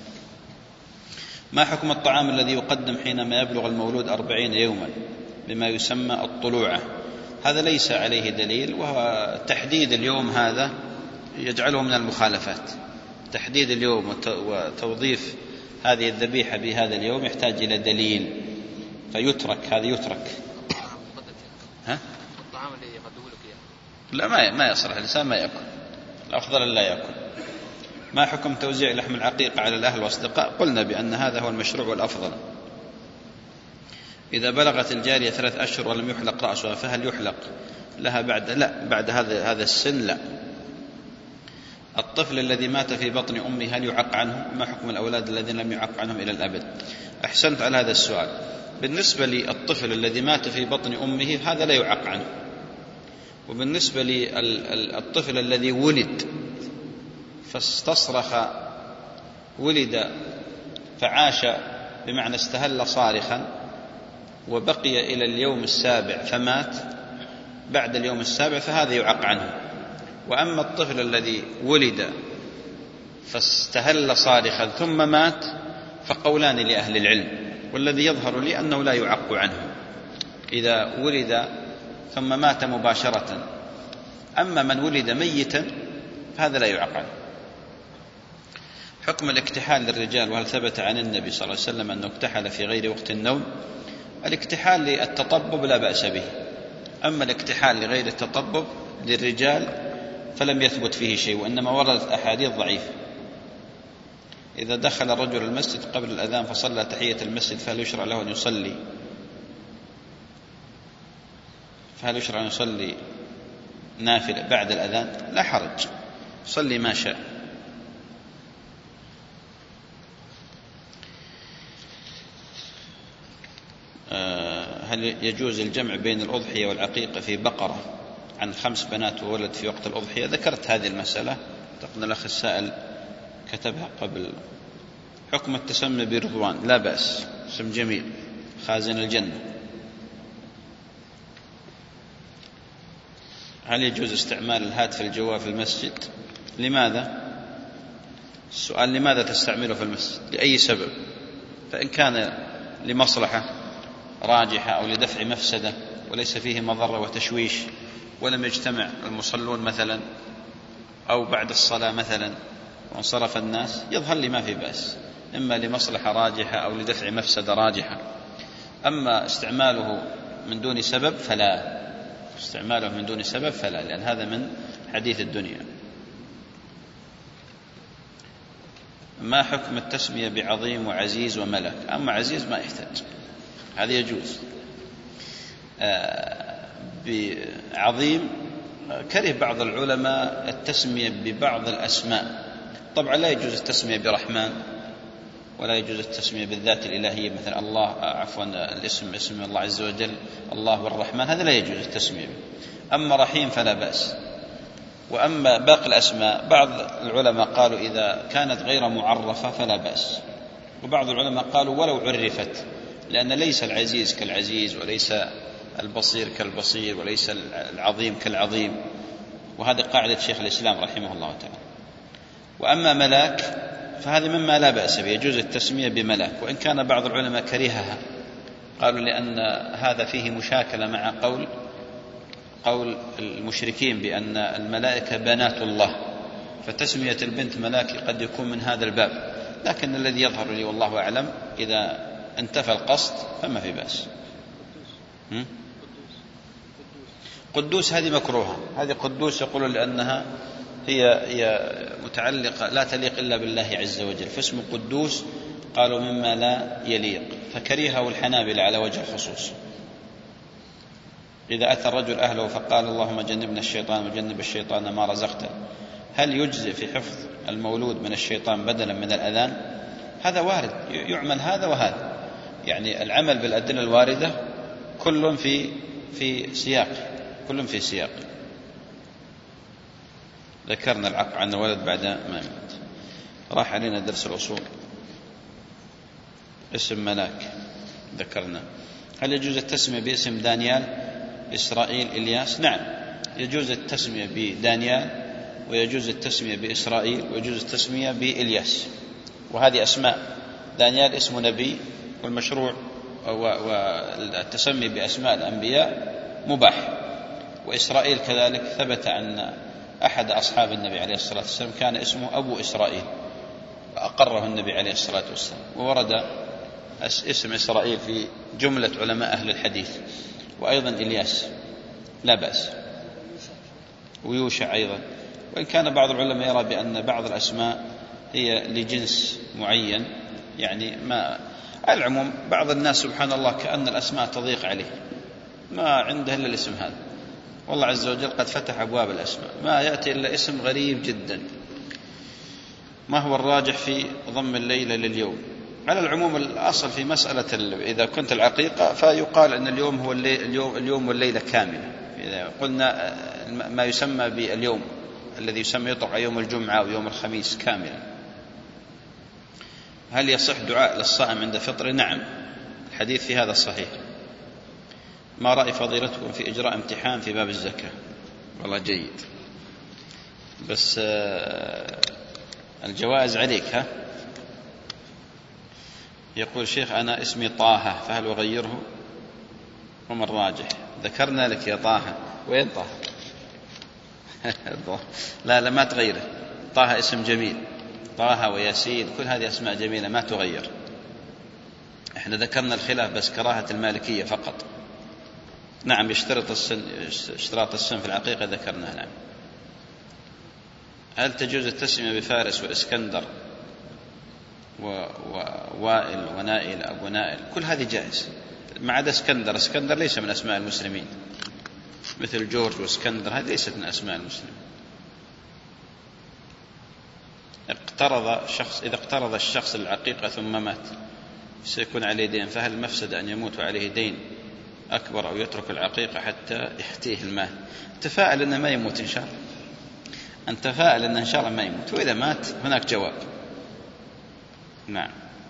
ما حكم الطعام الذي يقدم حينما يبلغ المولود أربعين يوما بما يسمى الطلوعة؟ هذا ليس عليه دليل، وهو تحديد اليوم هذا يجعله من المخالفات. تحديد اليوم وتوظيف هذه الذبيحة بهذا اليوم يحتاج إلى دليل، فيترك، هذا يترك. ها؟ الطعام اللي يقدمه لك إياه لا، ما ما يصلح، الإنسان ما يأكل، الأفضل أن لا يأكل. ما حكم توزيع لحم العقيقة على الأهل والأصدقاء؟ قلنا بأن هذا هو المشروع والأفضل. إذا بلغت الجارية ثلاث أشهر ولم يحلق رأسها فهل يحلق لها بعد؟ لا، بعد هذا هذا السن لا. الطفل الذي مات في بطن أمه هل يعق عنه؟ ما حكم الأولاد الذين لم يعق عنهم إلى الأبد؟ أحسنت على هذا السؤال. بالنسبة للطفل الذي مات في بطن أمه هذا لا يعق عنه، وبالنسبة للطفل الذي ولد فاستصرخ، ولد فعاش بمعنى استهل صارخا وبقي إلى اليوم السابع فمات بعد اليوم السابع فهذا يعق عنه. وأما الطفل الذي ولد فاستهل صارخا ثم مات فقولان لأهل العلم، والذي يظهر لي أنه لا يعق عنه إذا ولد ثم مات مباشرة. أما من ولد ميتا فهذا لا يعق عنه. حكم الاكتحال للرجال، وهل ثبت عن النبي صلى الله عليه وسلم أنه اكتحل في غير وقت النوم؟ الاكتحال للتطبب لا بأس به، أما الاكتحال لغير التطبب للرجال فلم يثبت فيه شيء، وإنما وردت أحاديث ضعيفة. إذا دخل الرجل المسجد قبل الأذان فصلى تحية المسجد فهل يشرع له أن يصلي فهل يشرع أن يصلي نافلة بعد الأذان؟ لا حرج، صلي ما شاء. هل يجوز الجمع بين الأضحية والعقيقة في بقرة عن خمس بنات وولد في وقت الأضحية؟ ذكرت هذه المسألة، أعتقد الأخ السائل كتبها قبل. حكم التسمي برضوان، لا بأس، اسم جميل، خازن الجنة. هل يجوز استعمال الهاتف الجوال في المسجد؟ لماذا؟ السؤال لماذا تستعمله في المسجد؟ لأي سبب؟ فإن كان لمصلحة راجحة أو لدفع مفسدة وليس فيه مضرة وتشويش ولم يجتمع المصلون مثلا، أو بعد الصلاة مثلا وانصرف الناس، يظهر لي ما في بأس، إما لمصلحة راجحة أو لدفع مفسدة راجحة. أما استعماله من دون سبب فلا، استعماله من دون سبب فلا، لأن هذا من حديث الدنيا. ما حكم التسمية بعظيم وعزيز وملك؟ أما عزيز ما يحتاج، هذا يجوز. بعظيم كره بعض العلماء التسمية ببعض الأسماء، طبعا لا يجوز التسمية برحمن، ولا يجوز التسمية بالذات الإلهية مثل الله، عفوا الاسم اسم الله عز وجل الله والرحمن، هذا لا يجوز التسمية. أما رحيم فلا بأس. وأما باقي الأسماء بعض العلماء قالوا إذا كانت غير معرفة فلا بأس، وبعض العلماء قالوا ولو عرفت، لأن ليس العزيز كالعزيز، وليس البصير كالبصير، وليس العظيم كالعظيم، وهذه قاعدة شيخ الإسلام رحمه الله تعالى. وأما ملاك فهذا مما لا بأس به، يجوز التسمية بملاك، وإن كان بعض العلماء كرهها، قالوا لأن هذا فيه مشاكلة مع قول قول المشركين بأن الملائكة بنات الله، فتسمية البنت ملاك قد يكون من هذا الباب، لكن الذي يظهر لي والله أعلم إذا انتفى القصد فما في بأس. قدوس هذه مكروهة، هذه قدوس يقولون لأنها هي هي متعلقة لا تليق إلا بالله عز وجل، فاسم قدوس قالوا مما لا يليق، فكرهه الحنابلة على وجه الخصوص. إذا أتى الرجل أهله فقال اللهم جنبنا الشيطان وجنب الشيطان ما رزقتنا، هل يجزئ في حفظ المولود من الشيطان بدلا من الأذان؟ هذا وارد، يعمل هذا وهذا، يعني العمل بالأدلة الواردة كل في في سياق، كل في سياق. ذكرنا العقل عن الولد بعد ما يموت. راح علينا درس الأصول. اسم ملاك ذكرنا. هل يجوز التسمية باسم دانيال، إسرائيل، إلياس؟ نعم، يجوز التسمية بدانيال، ويجوز التسمية بإسرائيل، ويجوز التسمية بإلياس، وهذه أسماء. دانيال اسم نبي، والمشروع والتسمي بأسماء الأنبياء مباح. وإسرائيل كذلك ثبت أن أحد أصحاب النبي عليه الصلاة والسلام كان اسمه أبو إسرائيل، وأقره النبي عليه الصلاة والسلام. وورد اسم إسرائيل في جملة علماء أهل الحديث. وأيضا إلياس لا بأس، ويوشع أيضا، وإن كان بعض العلماء يرى بأن بعض الأسماء هي لجنس معين، يعني ما العموم. بعض الناس سبحان الله كأن الأسماء تضيق عليه، ما عنده إلا الاسم هذا، والله عز وجل قد فتح أبواب الأسماء، ما يأتي إلا اسم غريب جدا. ما هو الراجح في ضم الليلة لليوم؟ على العموم الأصل في مسألة إذا كنت العقيقة فيقال أن اليوم هو اليوم, اليوم والليلة كاملة. إذا قلنا ما يسمى باليوم الذي يسمى يطلق يوم الجمعة أو يوم الخميس كاملا. هل يصح دعاء للصائم عند فطره؟ نعم، الحديث في هذا صحيح. ما رأي فضيلتكم في إجراء امتحان في باب الزكاة؟ والله جيد، بس الجوائز عليك. ها، يقول شيخ أنا اسمي طه، فهل أغيره؟ وما الراجح؟ ذكرنا لك يا طه. وين طه؟ لا لا ما تغيره، طه اسم جميل، طه وياسين كل هذه أسماء جميلة ما تغير. احنا ذكرنا الخلاف بس كراهة المالكية فقط. نعم يشترط السن، اشتراط السن في العقيقة ذكرناه. نعم. هل تجوز التسمية بفارس وإسكندر ووائل ونائل أبو نائل؟ كل هذه جائز ما عدا اسكندر. اسكندر ليس من أسماء المسلمين، مثل جورج واسكندر، هذه ليست من أسماء المسلمين. اقترض شخص، إذا اقترض الشخص العقيقة ثم مات سيكون عليه دين، فهل المفسد أن يموت وعليه دين أكبر أو يترك العقيقة حتى يحتيه المال؟ تفاءل أنه ما يموت إن شاء الله، أن تفاءل أنه إن شاء الله ما يموت، وإذا مات هناك جواب. نعم.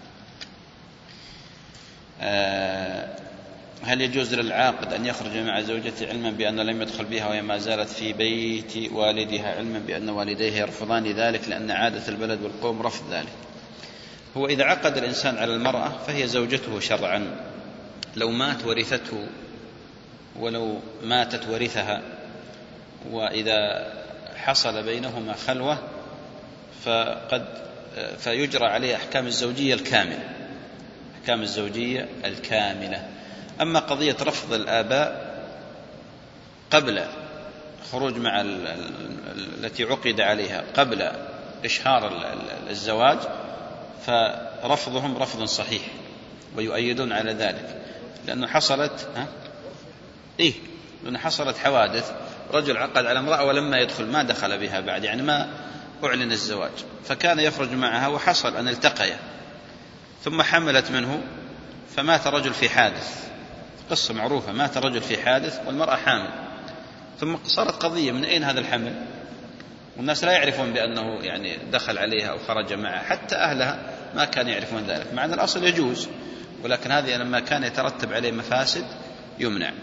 أه هل يجوز للعاقد أن يخرج مع زوجته علما بأن لم يدخل بها وهي ما زالت في بيت والدها، علما بأن والديه يرفضان ذلك لأن عادة البلد والقوم رفض ذلك؟ هو إذا عقد الإنسان على المرأة فهي زوجته شرعا، لو مات ورثته، ولو ماتت ورثها، وإذا حصل بينهما خلوة فقد فيجرى عليه أحكام الزوجية الكاملة، أحكام الزوجية الكاملة. أما قضية رفض الآباء قبل خروج مع التي عقد عليها قبل إشهار الزواج فرفضهم رفض صحيح، ويؤيدون على ذلك، لأنه حصلت ها؟ إيه؟ لأنه حصلت حوادث، رجل عقد على امرأة ولما يدخل ما دخل بها بعد، يعني ما أعلن الزواج، فكان يخرج معها وحصل أن التقيا، ثم حملت منه فمات رجل في حادث، قصة معروفة، مات رجل في حادث والمرأة حامل، ثم صارت قضية من أين هذا الحمل، والناس لا يعرفون بأنه يعني دخل عليها أو خرج معها، حتى أهلها ما كانوا يعرفون ذلك، مع أن الأصل يجوز، ولكن هذه لما كان يترتب عليه مفاسد يمنع.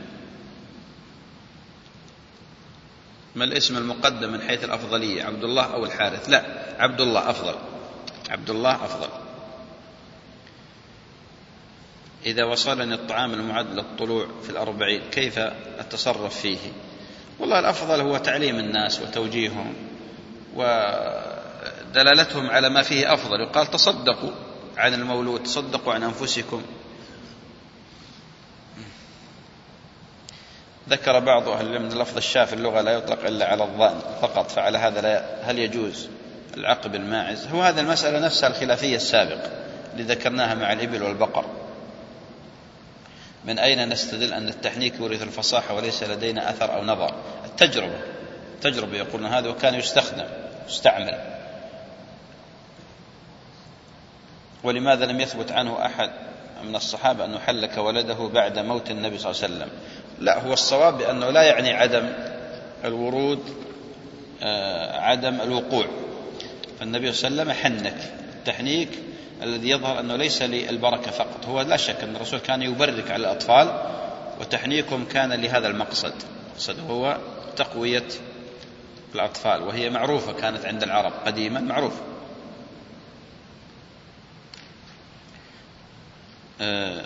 ما الاسم المقدم من حيث الأفضلية، عبد الله أو الحارث؟ لا، عبد الله أفضل، عبد الله أفضل. إذا وصلني الطعام المعد للطلوع في الأربعين كيف أتصرف فيه؟ والله الأفضل هو تعليم الناس وتوجيههم ودلالتهم على ما فيه أفضل. يقال تصدقوا عن المولود، تصدقوا عن أنفسكم. ذكر بعض أهل العلم أن لفظ الشاة في اللغة لا يطلق إلا على الظان فقط، فعلى هذا لا هل يجوز العقب الماعز؟ هو هذا المسألة نفسها الخلافية السابق اللي ذكرناها مع الإبل والبقر. من أين نستدل أن التحنيك يورث الفصاحة وليس لدينا أثر أو نظر؟ التجربة تجربة يقولون هذا وكان يستخدم يستعمل. ولماذا لم يثبت عنه أحد من الصحابة أنه حلك ولده بعد موت النبي صلى الله عليه وسلم؟ لا، هو الصواب بأنه لا يعني عدم الورود، آه عدم الوقوع. فالنبي صلى الله عليه وسلم حنك. التحنيك الذي يظهر أنه ليس للبركة فقط، هو لا شك أن الرسول كان يبرك على الأطفال وتحنيكهم كان لهذا المقصد، مقصد هو تقوية الأطفال، وهي معروفة كانت عند العرب قديما معروفة. آه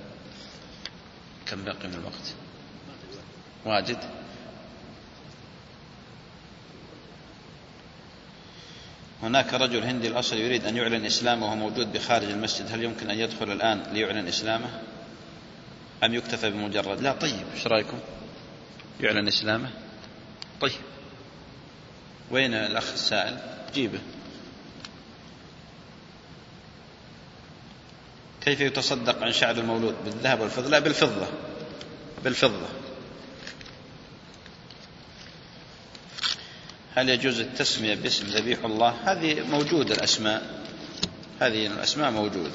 كم باقي من الوقت؟ واجد. هناك رجل هندي الأصل يريد أن يعلن إسلامه وهو موجود بخارج المسجد، هل يمكن أن يدخل الآن ليعلن إسلامه أم يكتفى بمجرد؟ لا، طيب، ايش رأيكم؟ يعلن إسلامه. طيب، وين الأخ السائل؟ جيبه. كيف يتصدق عن شعر المولود؟ بالذهب والفضة؟ لا، بالفضة بالفضة. هل يجوز التسمية باسم ذبيح الله؟ هذه موجودة، الأسماء هذه الأسماء موجودة،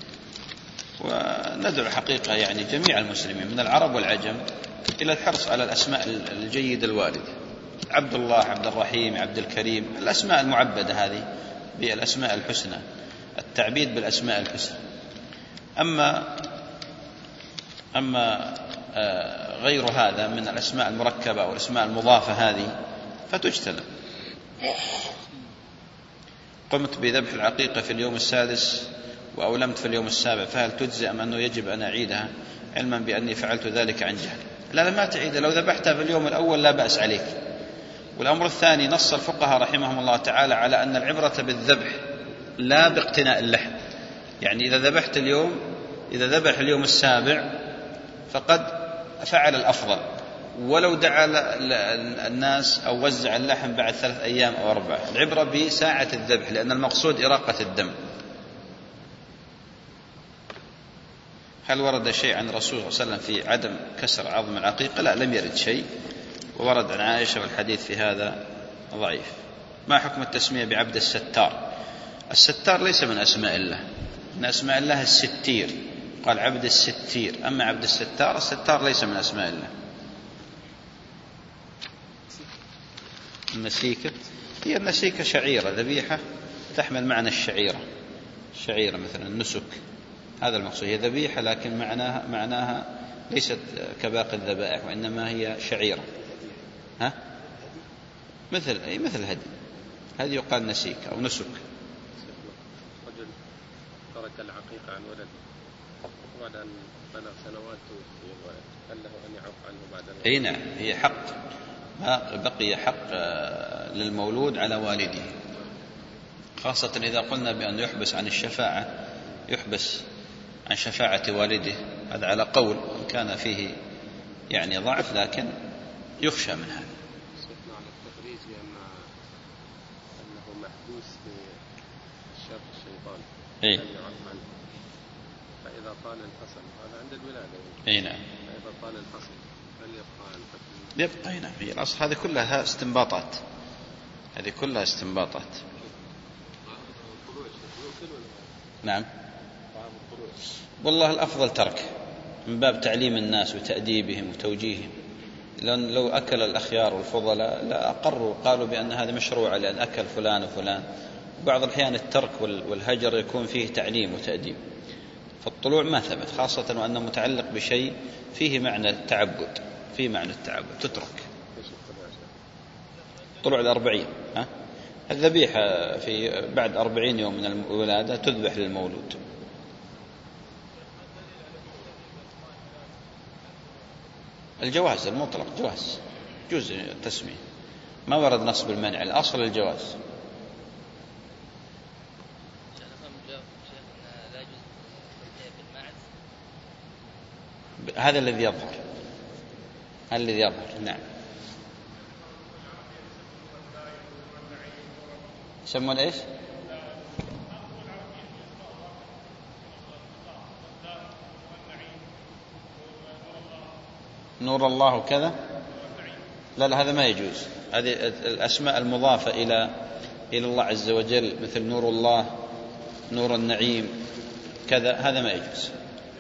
وندعو حقيقة يعني جميع المسلمين من العرب والعجم إلى الحرص على الأسماء الجيدة الواردة. عبد الله، عبد الرحيم، عبد الكريم، الأسماء المعبدة هذه بالأسماء الحسنى، التعبيد بالأسماء الحسنى. أما أما غير هذا من الأسماء المركبة والأسماء المضافة هذه فتجتنب. قمت بذبح العقيقة في اليوم السادس وأولمت في اليوم السابع، فهل تجزي أم أنه يجب أن أعيدها علما بأني فعلت ذلك عن جهل؟ لا، ما تعيدها. لو ذبحتها في اليوم الأول لا بأس عليك. والأمر الثاني، نص الفقهاء رحمهم الله تعالى على أن العبرة بالذبح لا باقتناء اللحم. يعني إذا ذبحت اليوم إذا ذبح اليوم السابع فقد فعل الأفضل، ولو دعا الناس أو وزع اللحم بعد ثلاث أيام أو أربعة. العبرة بساعة الذبح لأن المقصود إراقة الدم. هل ورد شيء عن الرسول صلى الله عليه وسلم في عدم كسر عظم العقيقة؟ لا، لم يرد شيء. وورد عن عائشة والحديث في هذا ضعيف. ما حكم التسمية بعبد الستار؟ الستار ليس من أسماء الله، من أسماء الله الستير، قال عبد الستير. أما عبد الستار، الستار ليس من أسماء الله. النسيكة هي النسيكة شعيرة، ذبيحة تحمل معنى الشعيرة، الشعيرة مثلا النسك، هذا المقصود. هي ذبيحة لكن معناها معناها ليست كباقي الذبائح، وإنما هي شعيرة. ها؟ مثل أي مثل هدي، هذه يقال نسيك أو نسك. رجل ترك العقيقة عن ولد بعد أن بلغ سنوات توفي الولد، هل له أن يعق عنه بعد الولد؟ أي نعم، هي حق، بقي حق للمولود على والده، خاصة إذا قلنا بأن يحبس عن الشفاعة، يحبس عن شفاعة والده. هذا على قول إن كان فيه يعني ضعف، لكن يخشى من هذا. سيدنا على التخريج بأن أنه محبوس بشر الشيطان، أي. أن يعق عنه. فإذا طال الحصل هذا عند الولادة، أي نعم، فإذا طال الحصل هل يبقى الحكم؟ يبقى. نعم، هي الأصل هذه كلها استنباطات، هذه كلها استنباطات. نعم، والله الأفضل ترك من باب تعليم الناس وتأديبهم وتوجيههم، لأن لو أكل الأخيار والفضلاء لا أقروا، قالوا بأن هذا مشروع لأن أكل فلان وفلان. بعض الأحيان الترك والهجر يكون فيه تعليم وتأديب، فالطلوع ما ثبت، خاصة وأنه متعلق بشيء فيه معنى التعبد، فيه معنى التعبد، تترك. طلوع الأربعين، ها؟ الذبيحة في بعد أربعين يوم من الولادة تذبح للمولود. الجواز المطلق جواز، جزء التسمية، ما ورد نص بالمنع، الأصل الجواز. هذا الذي يظهر، الذي يظهر. نعم. يسمون ايش؟ نور الله وكذا. لا لا هذا ما يجوز، هذه الأسماء المضافة إلى إلى الله عز وجل مثل نور الله، نور النعيم كذا، هذا ما يجوز.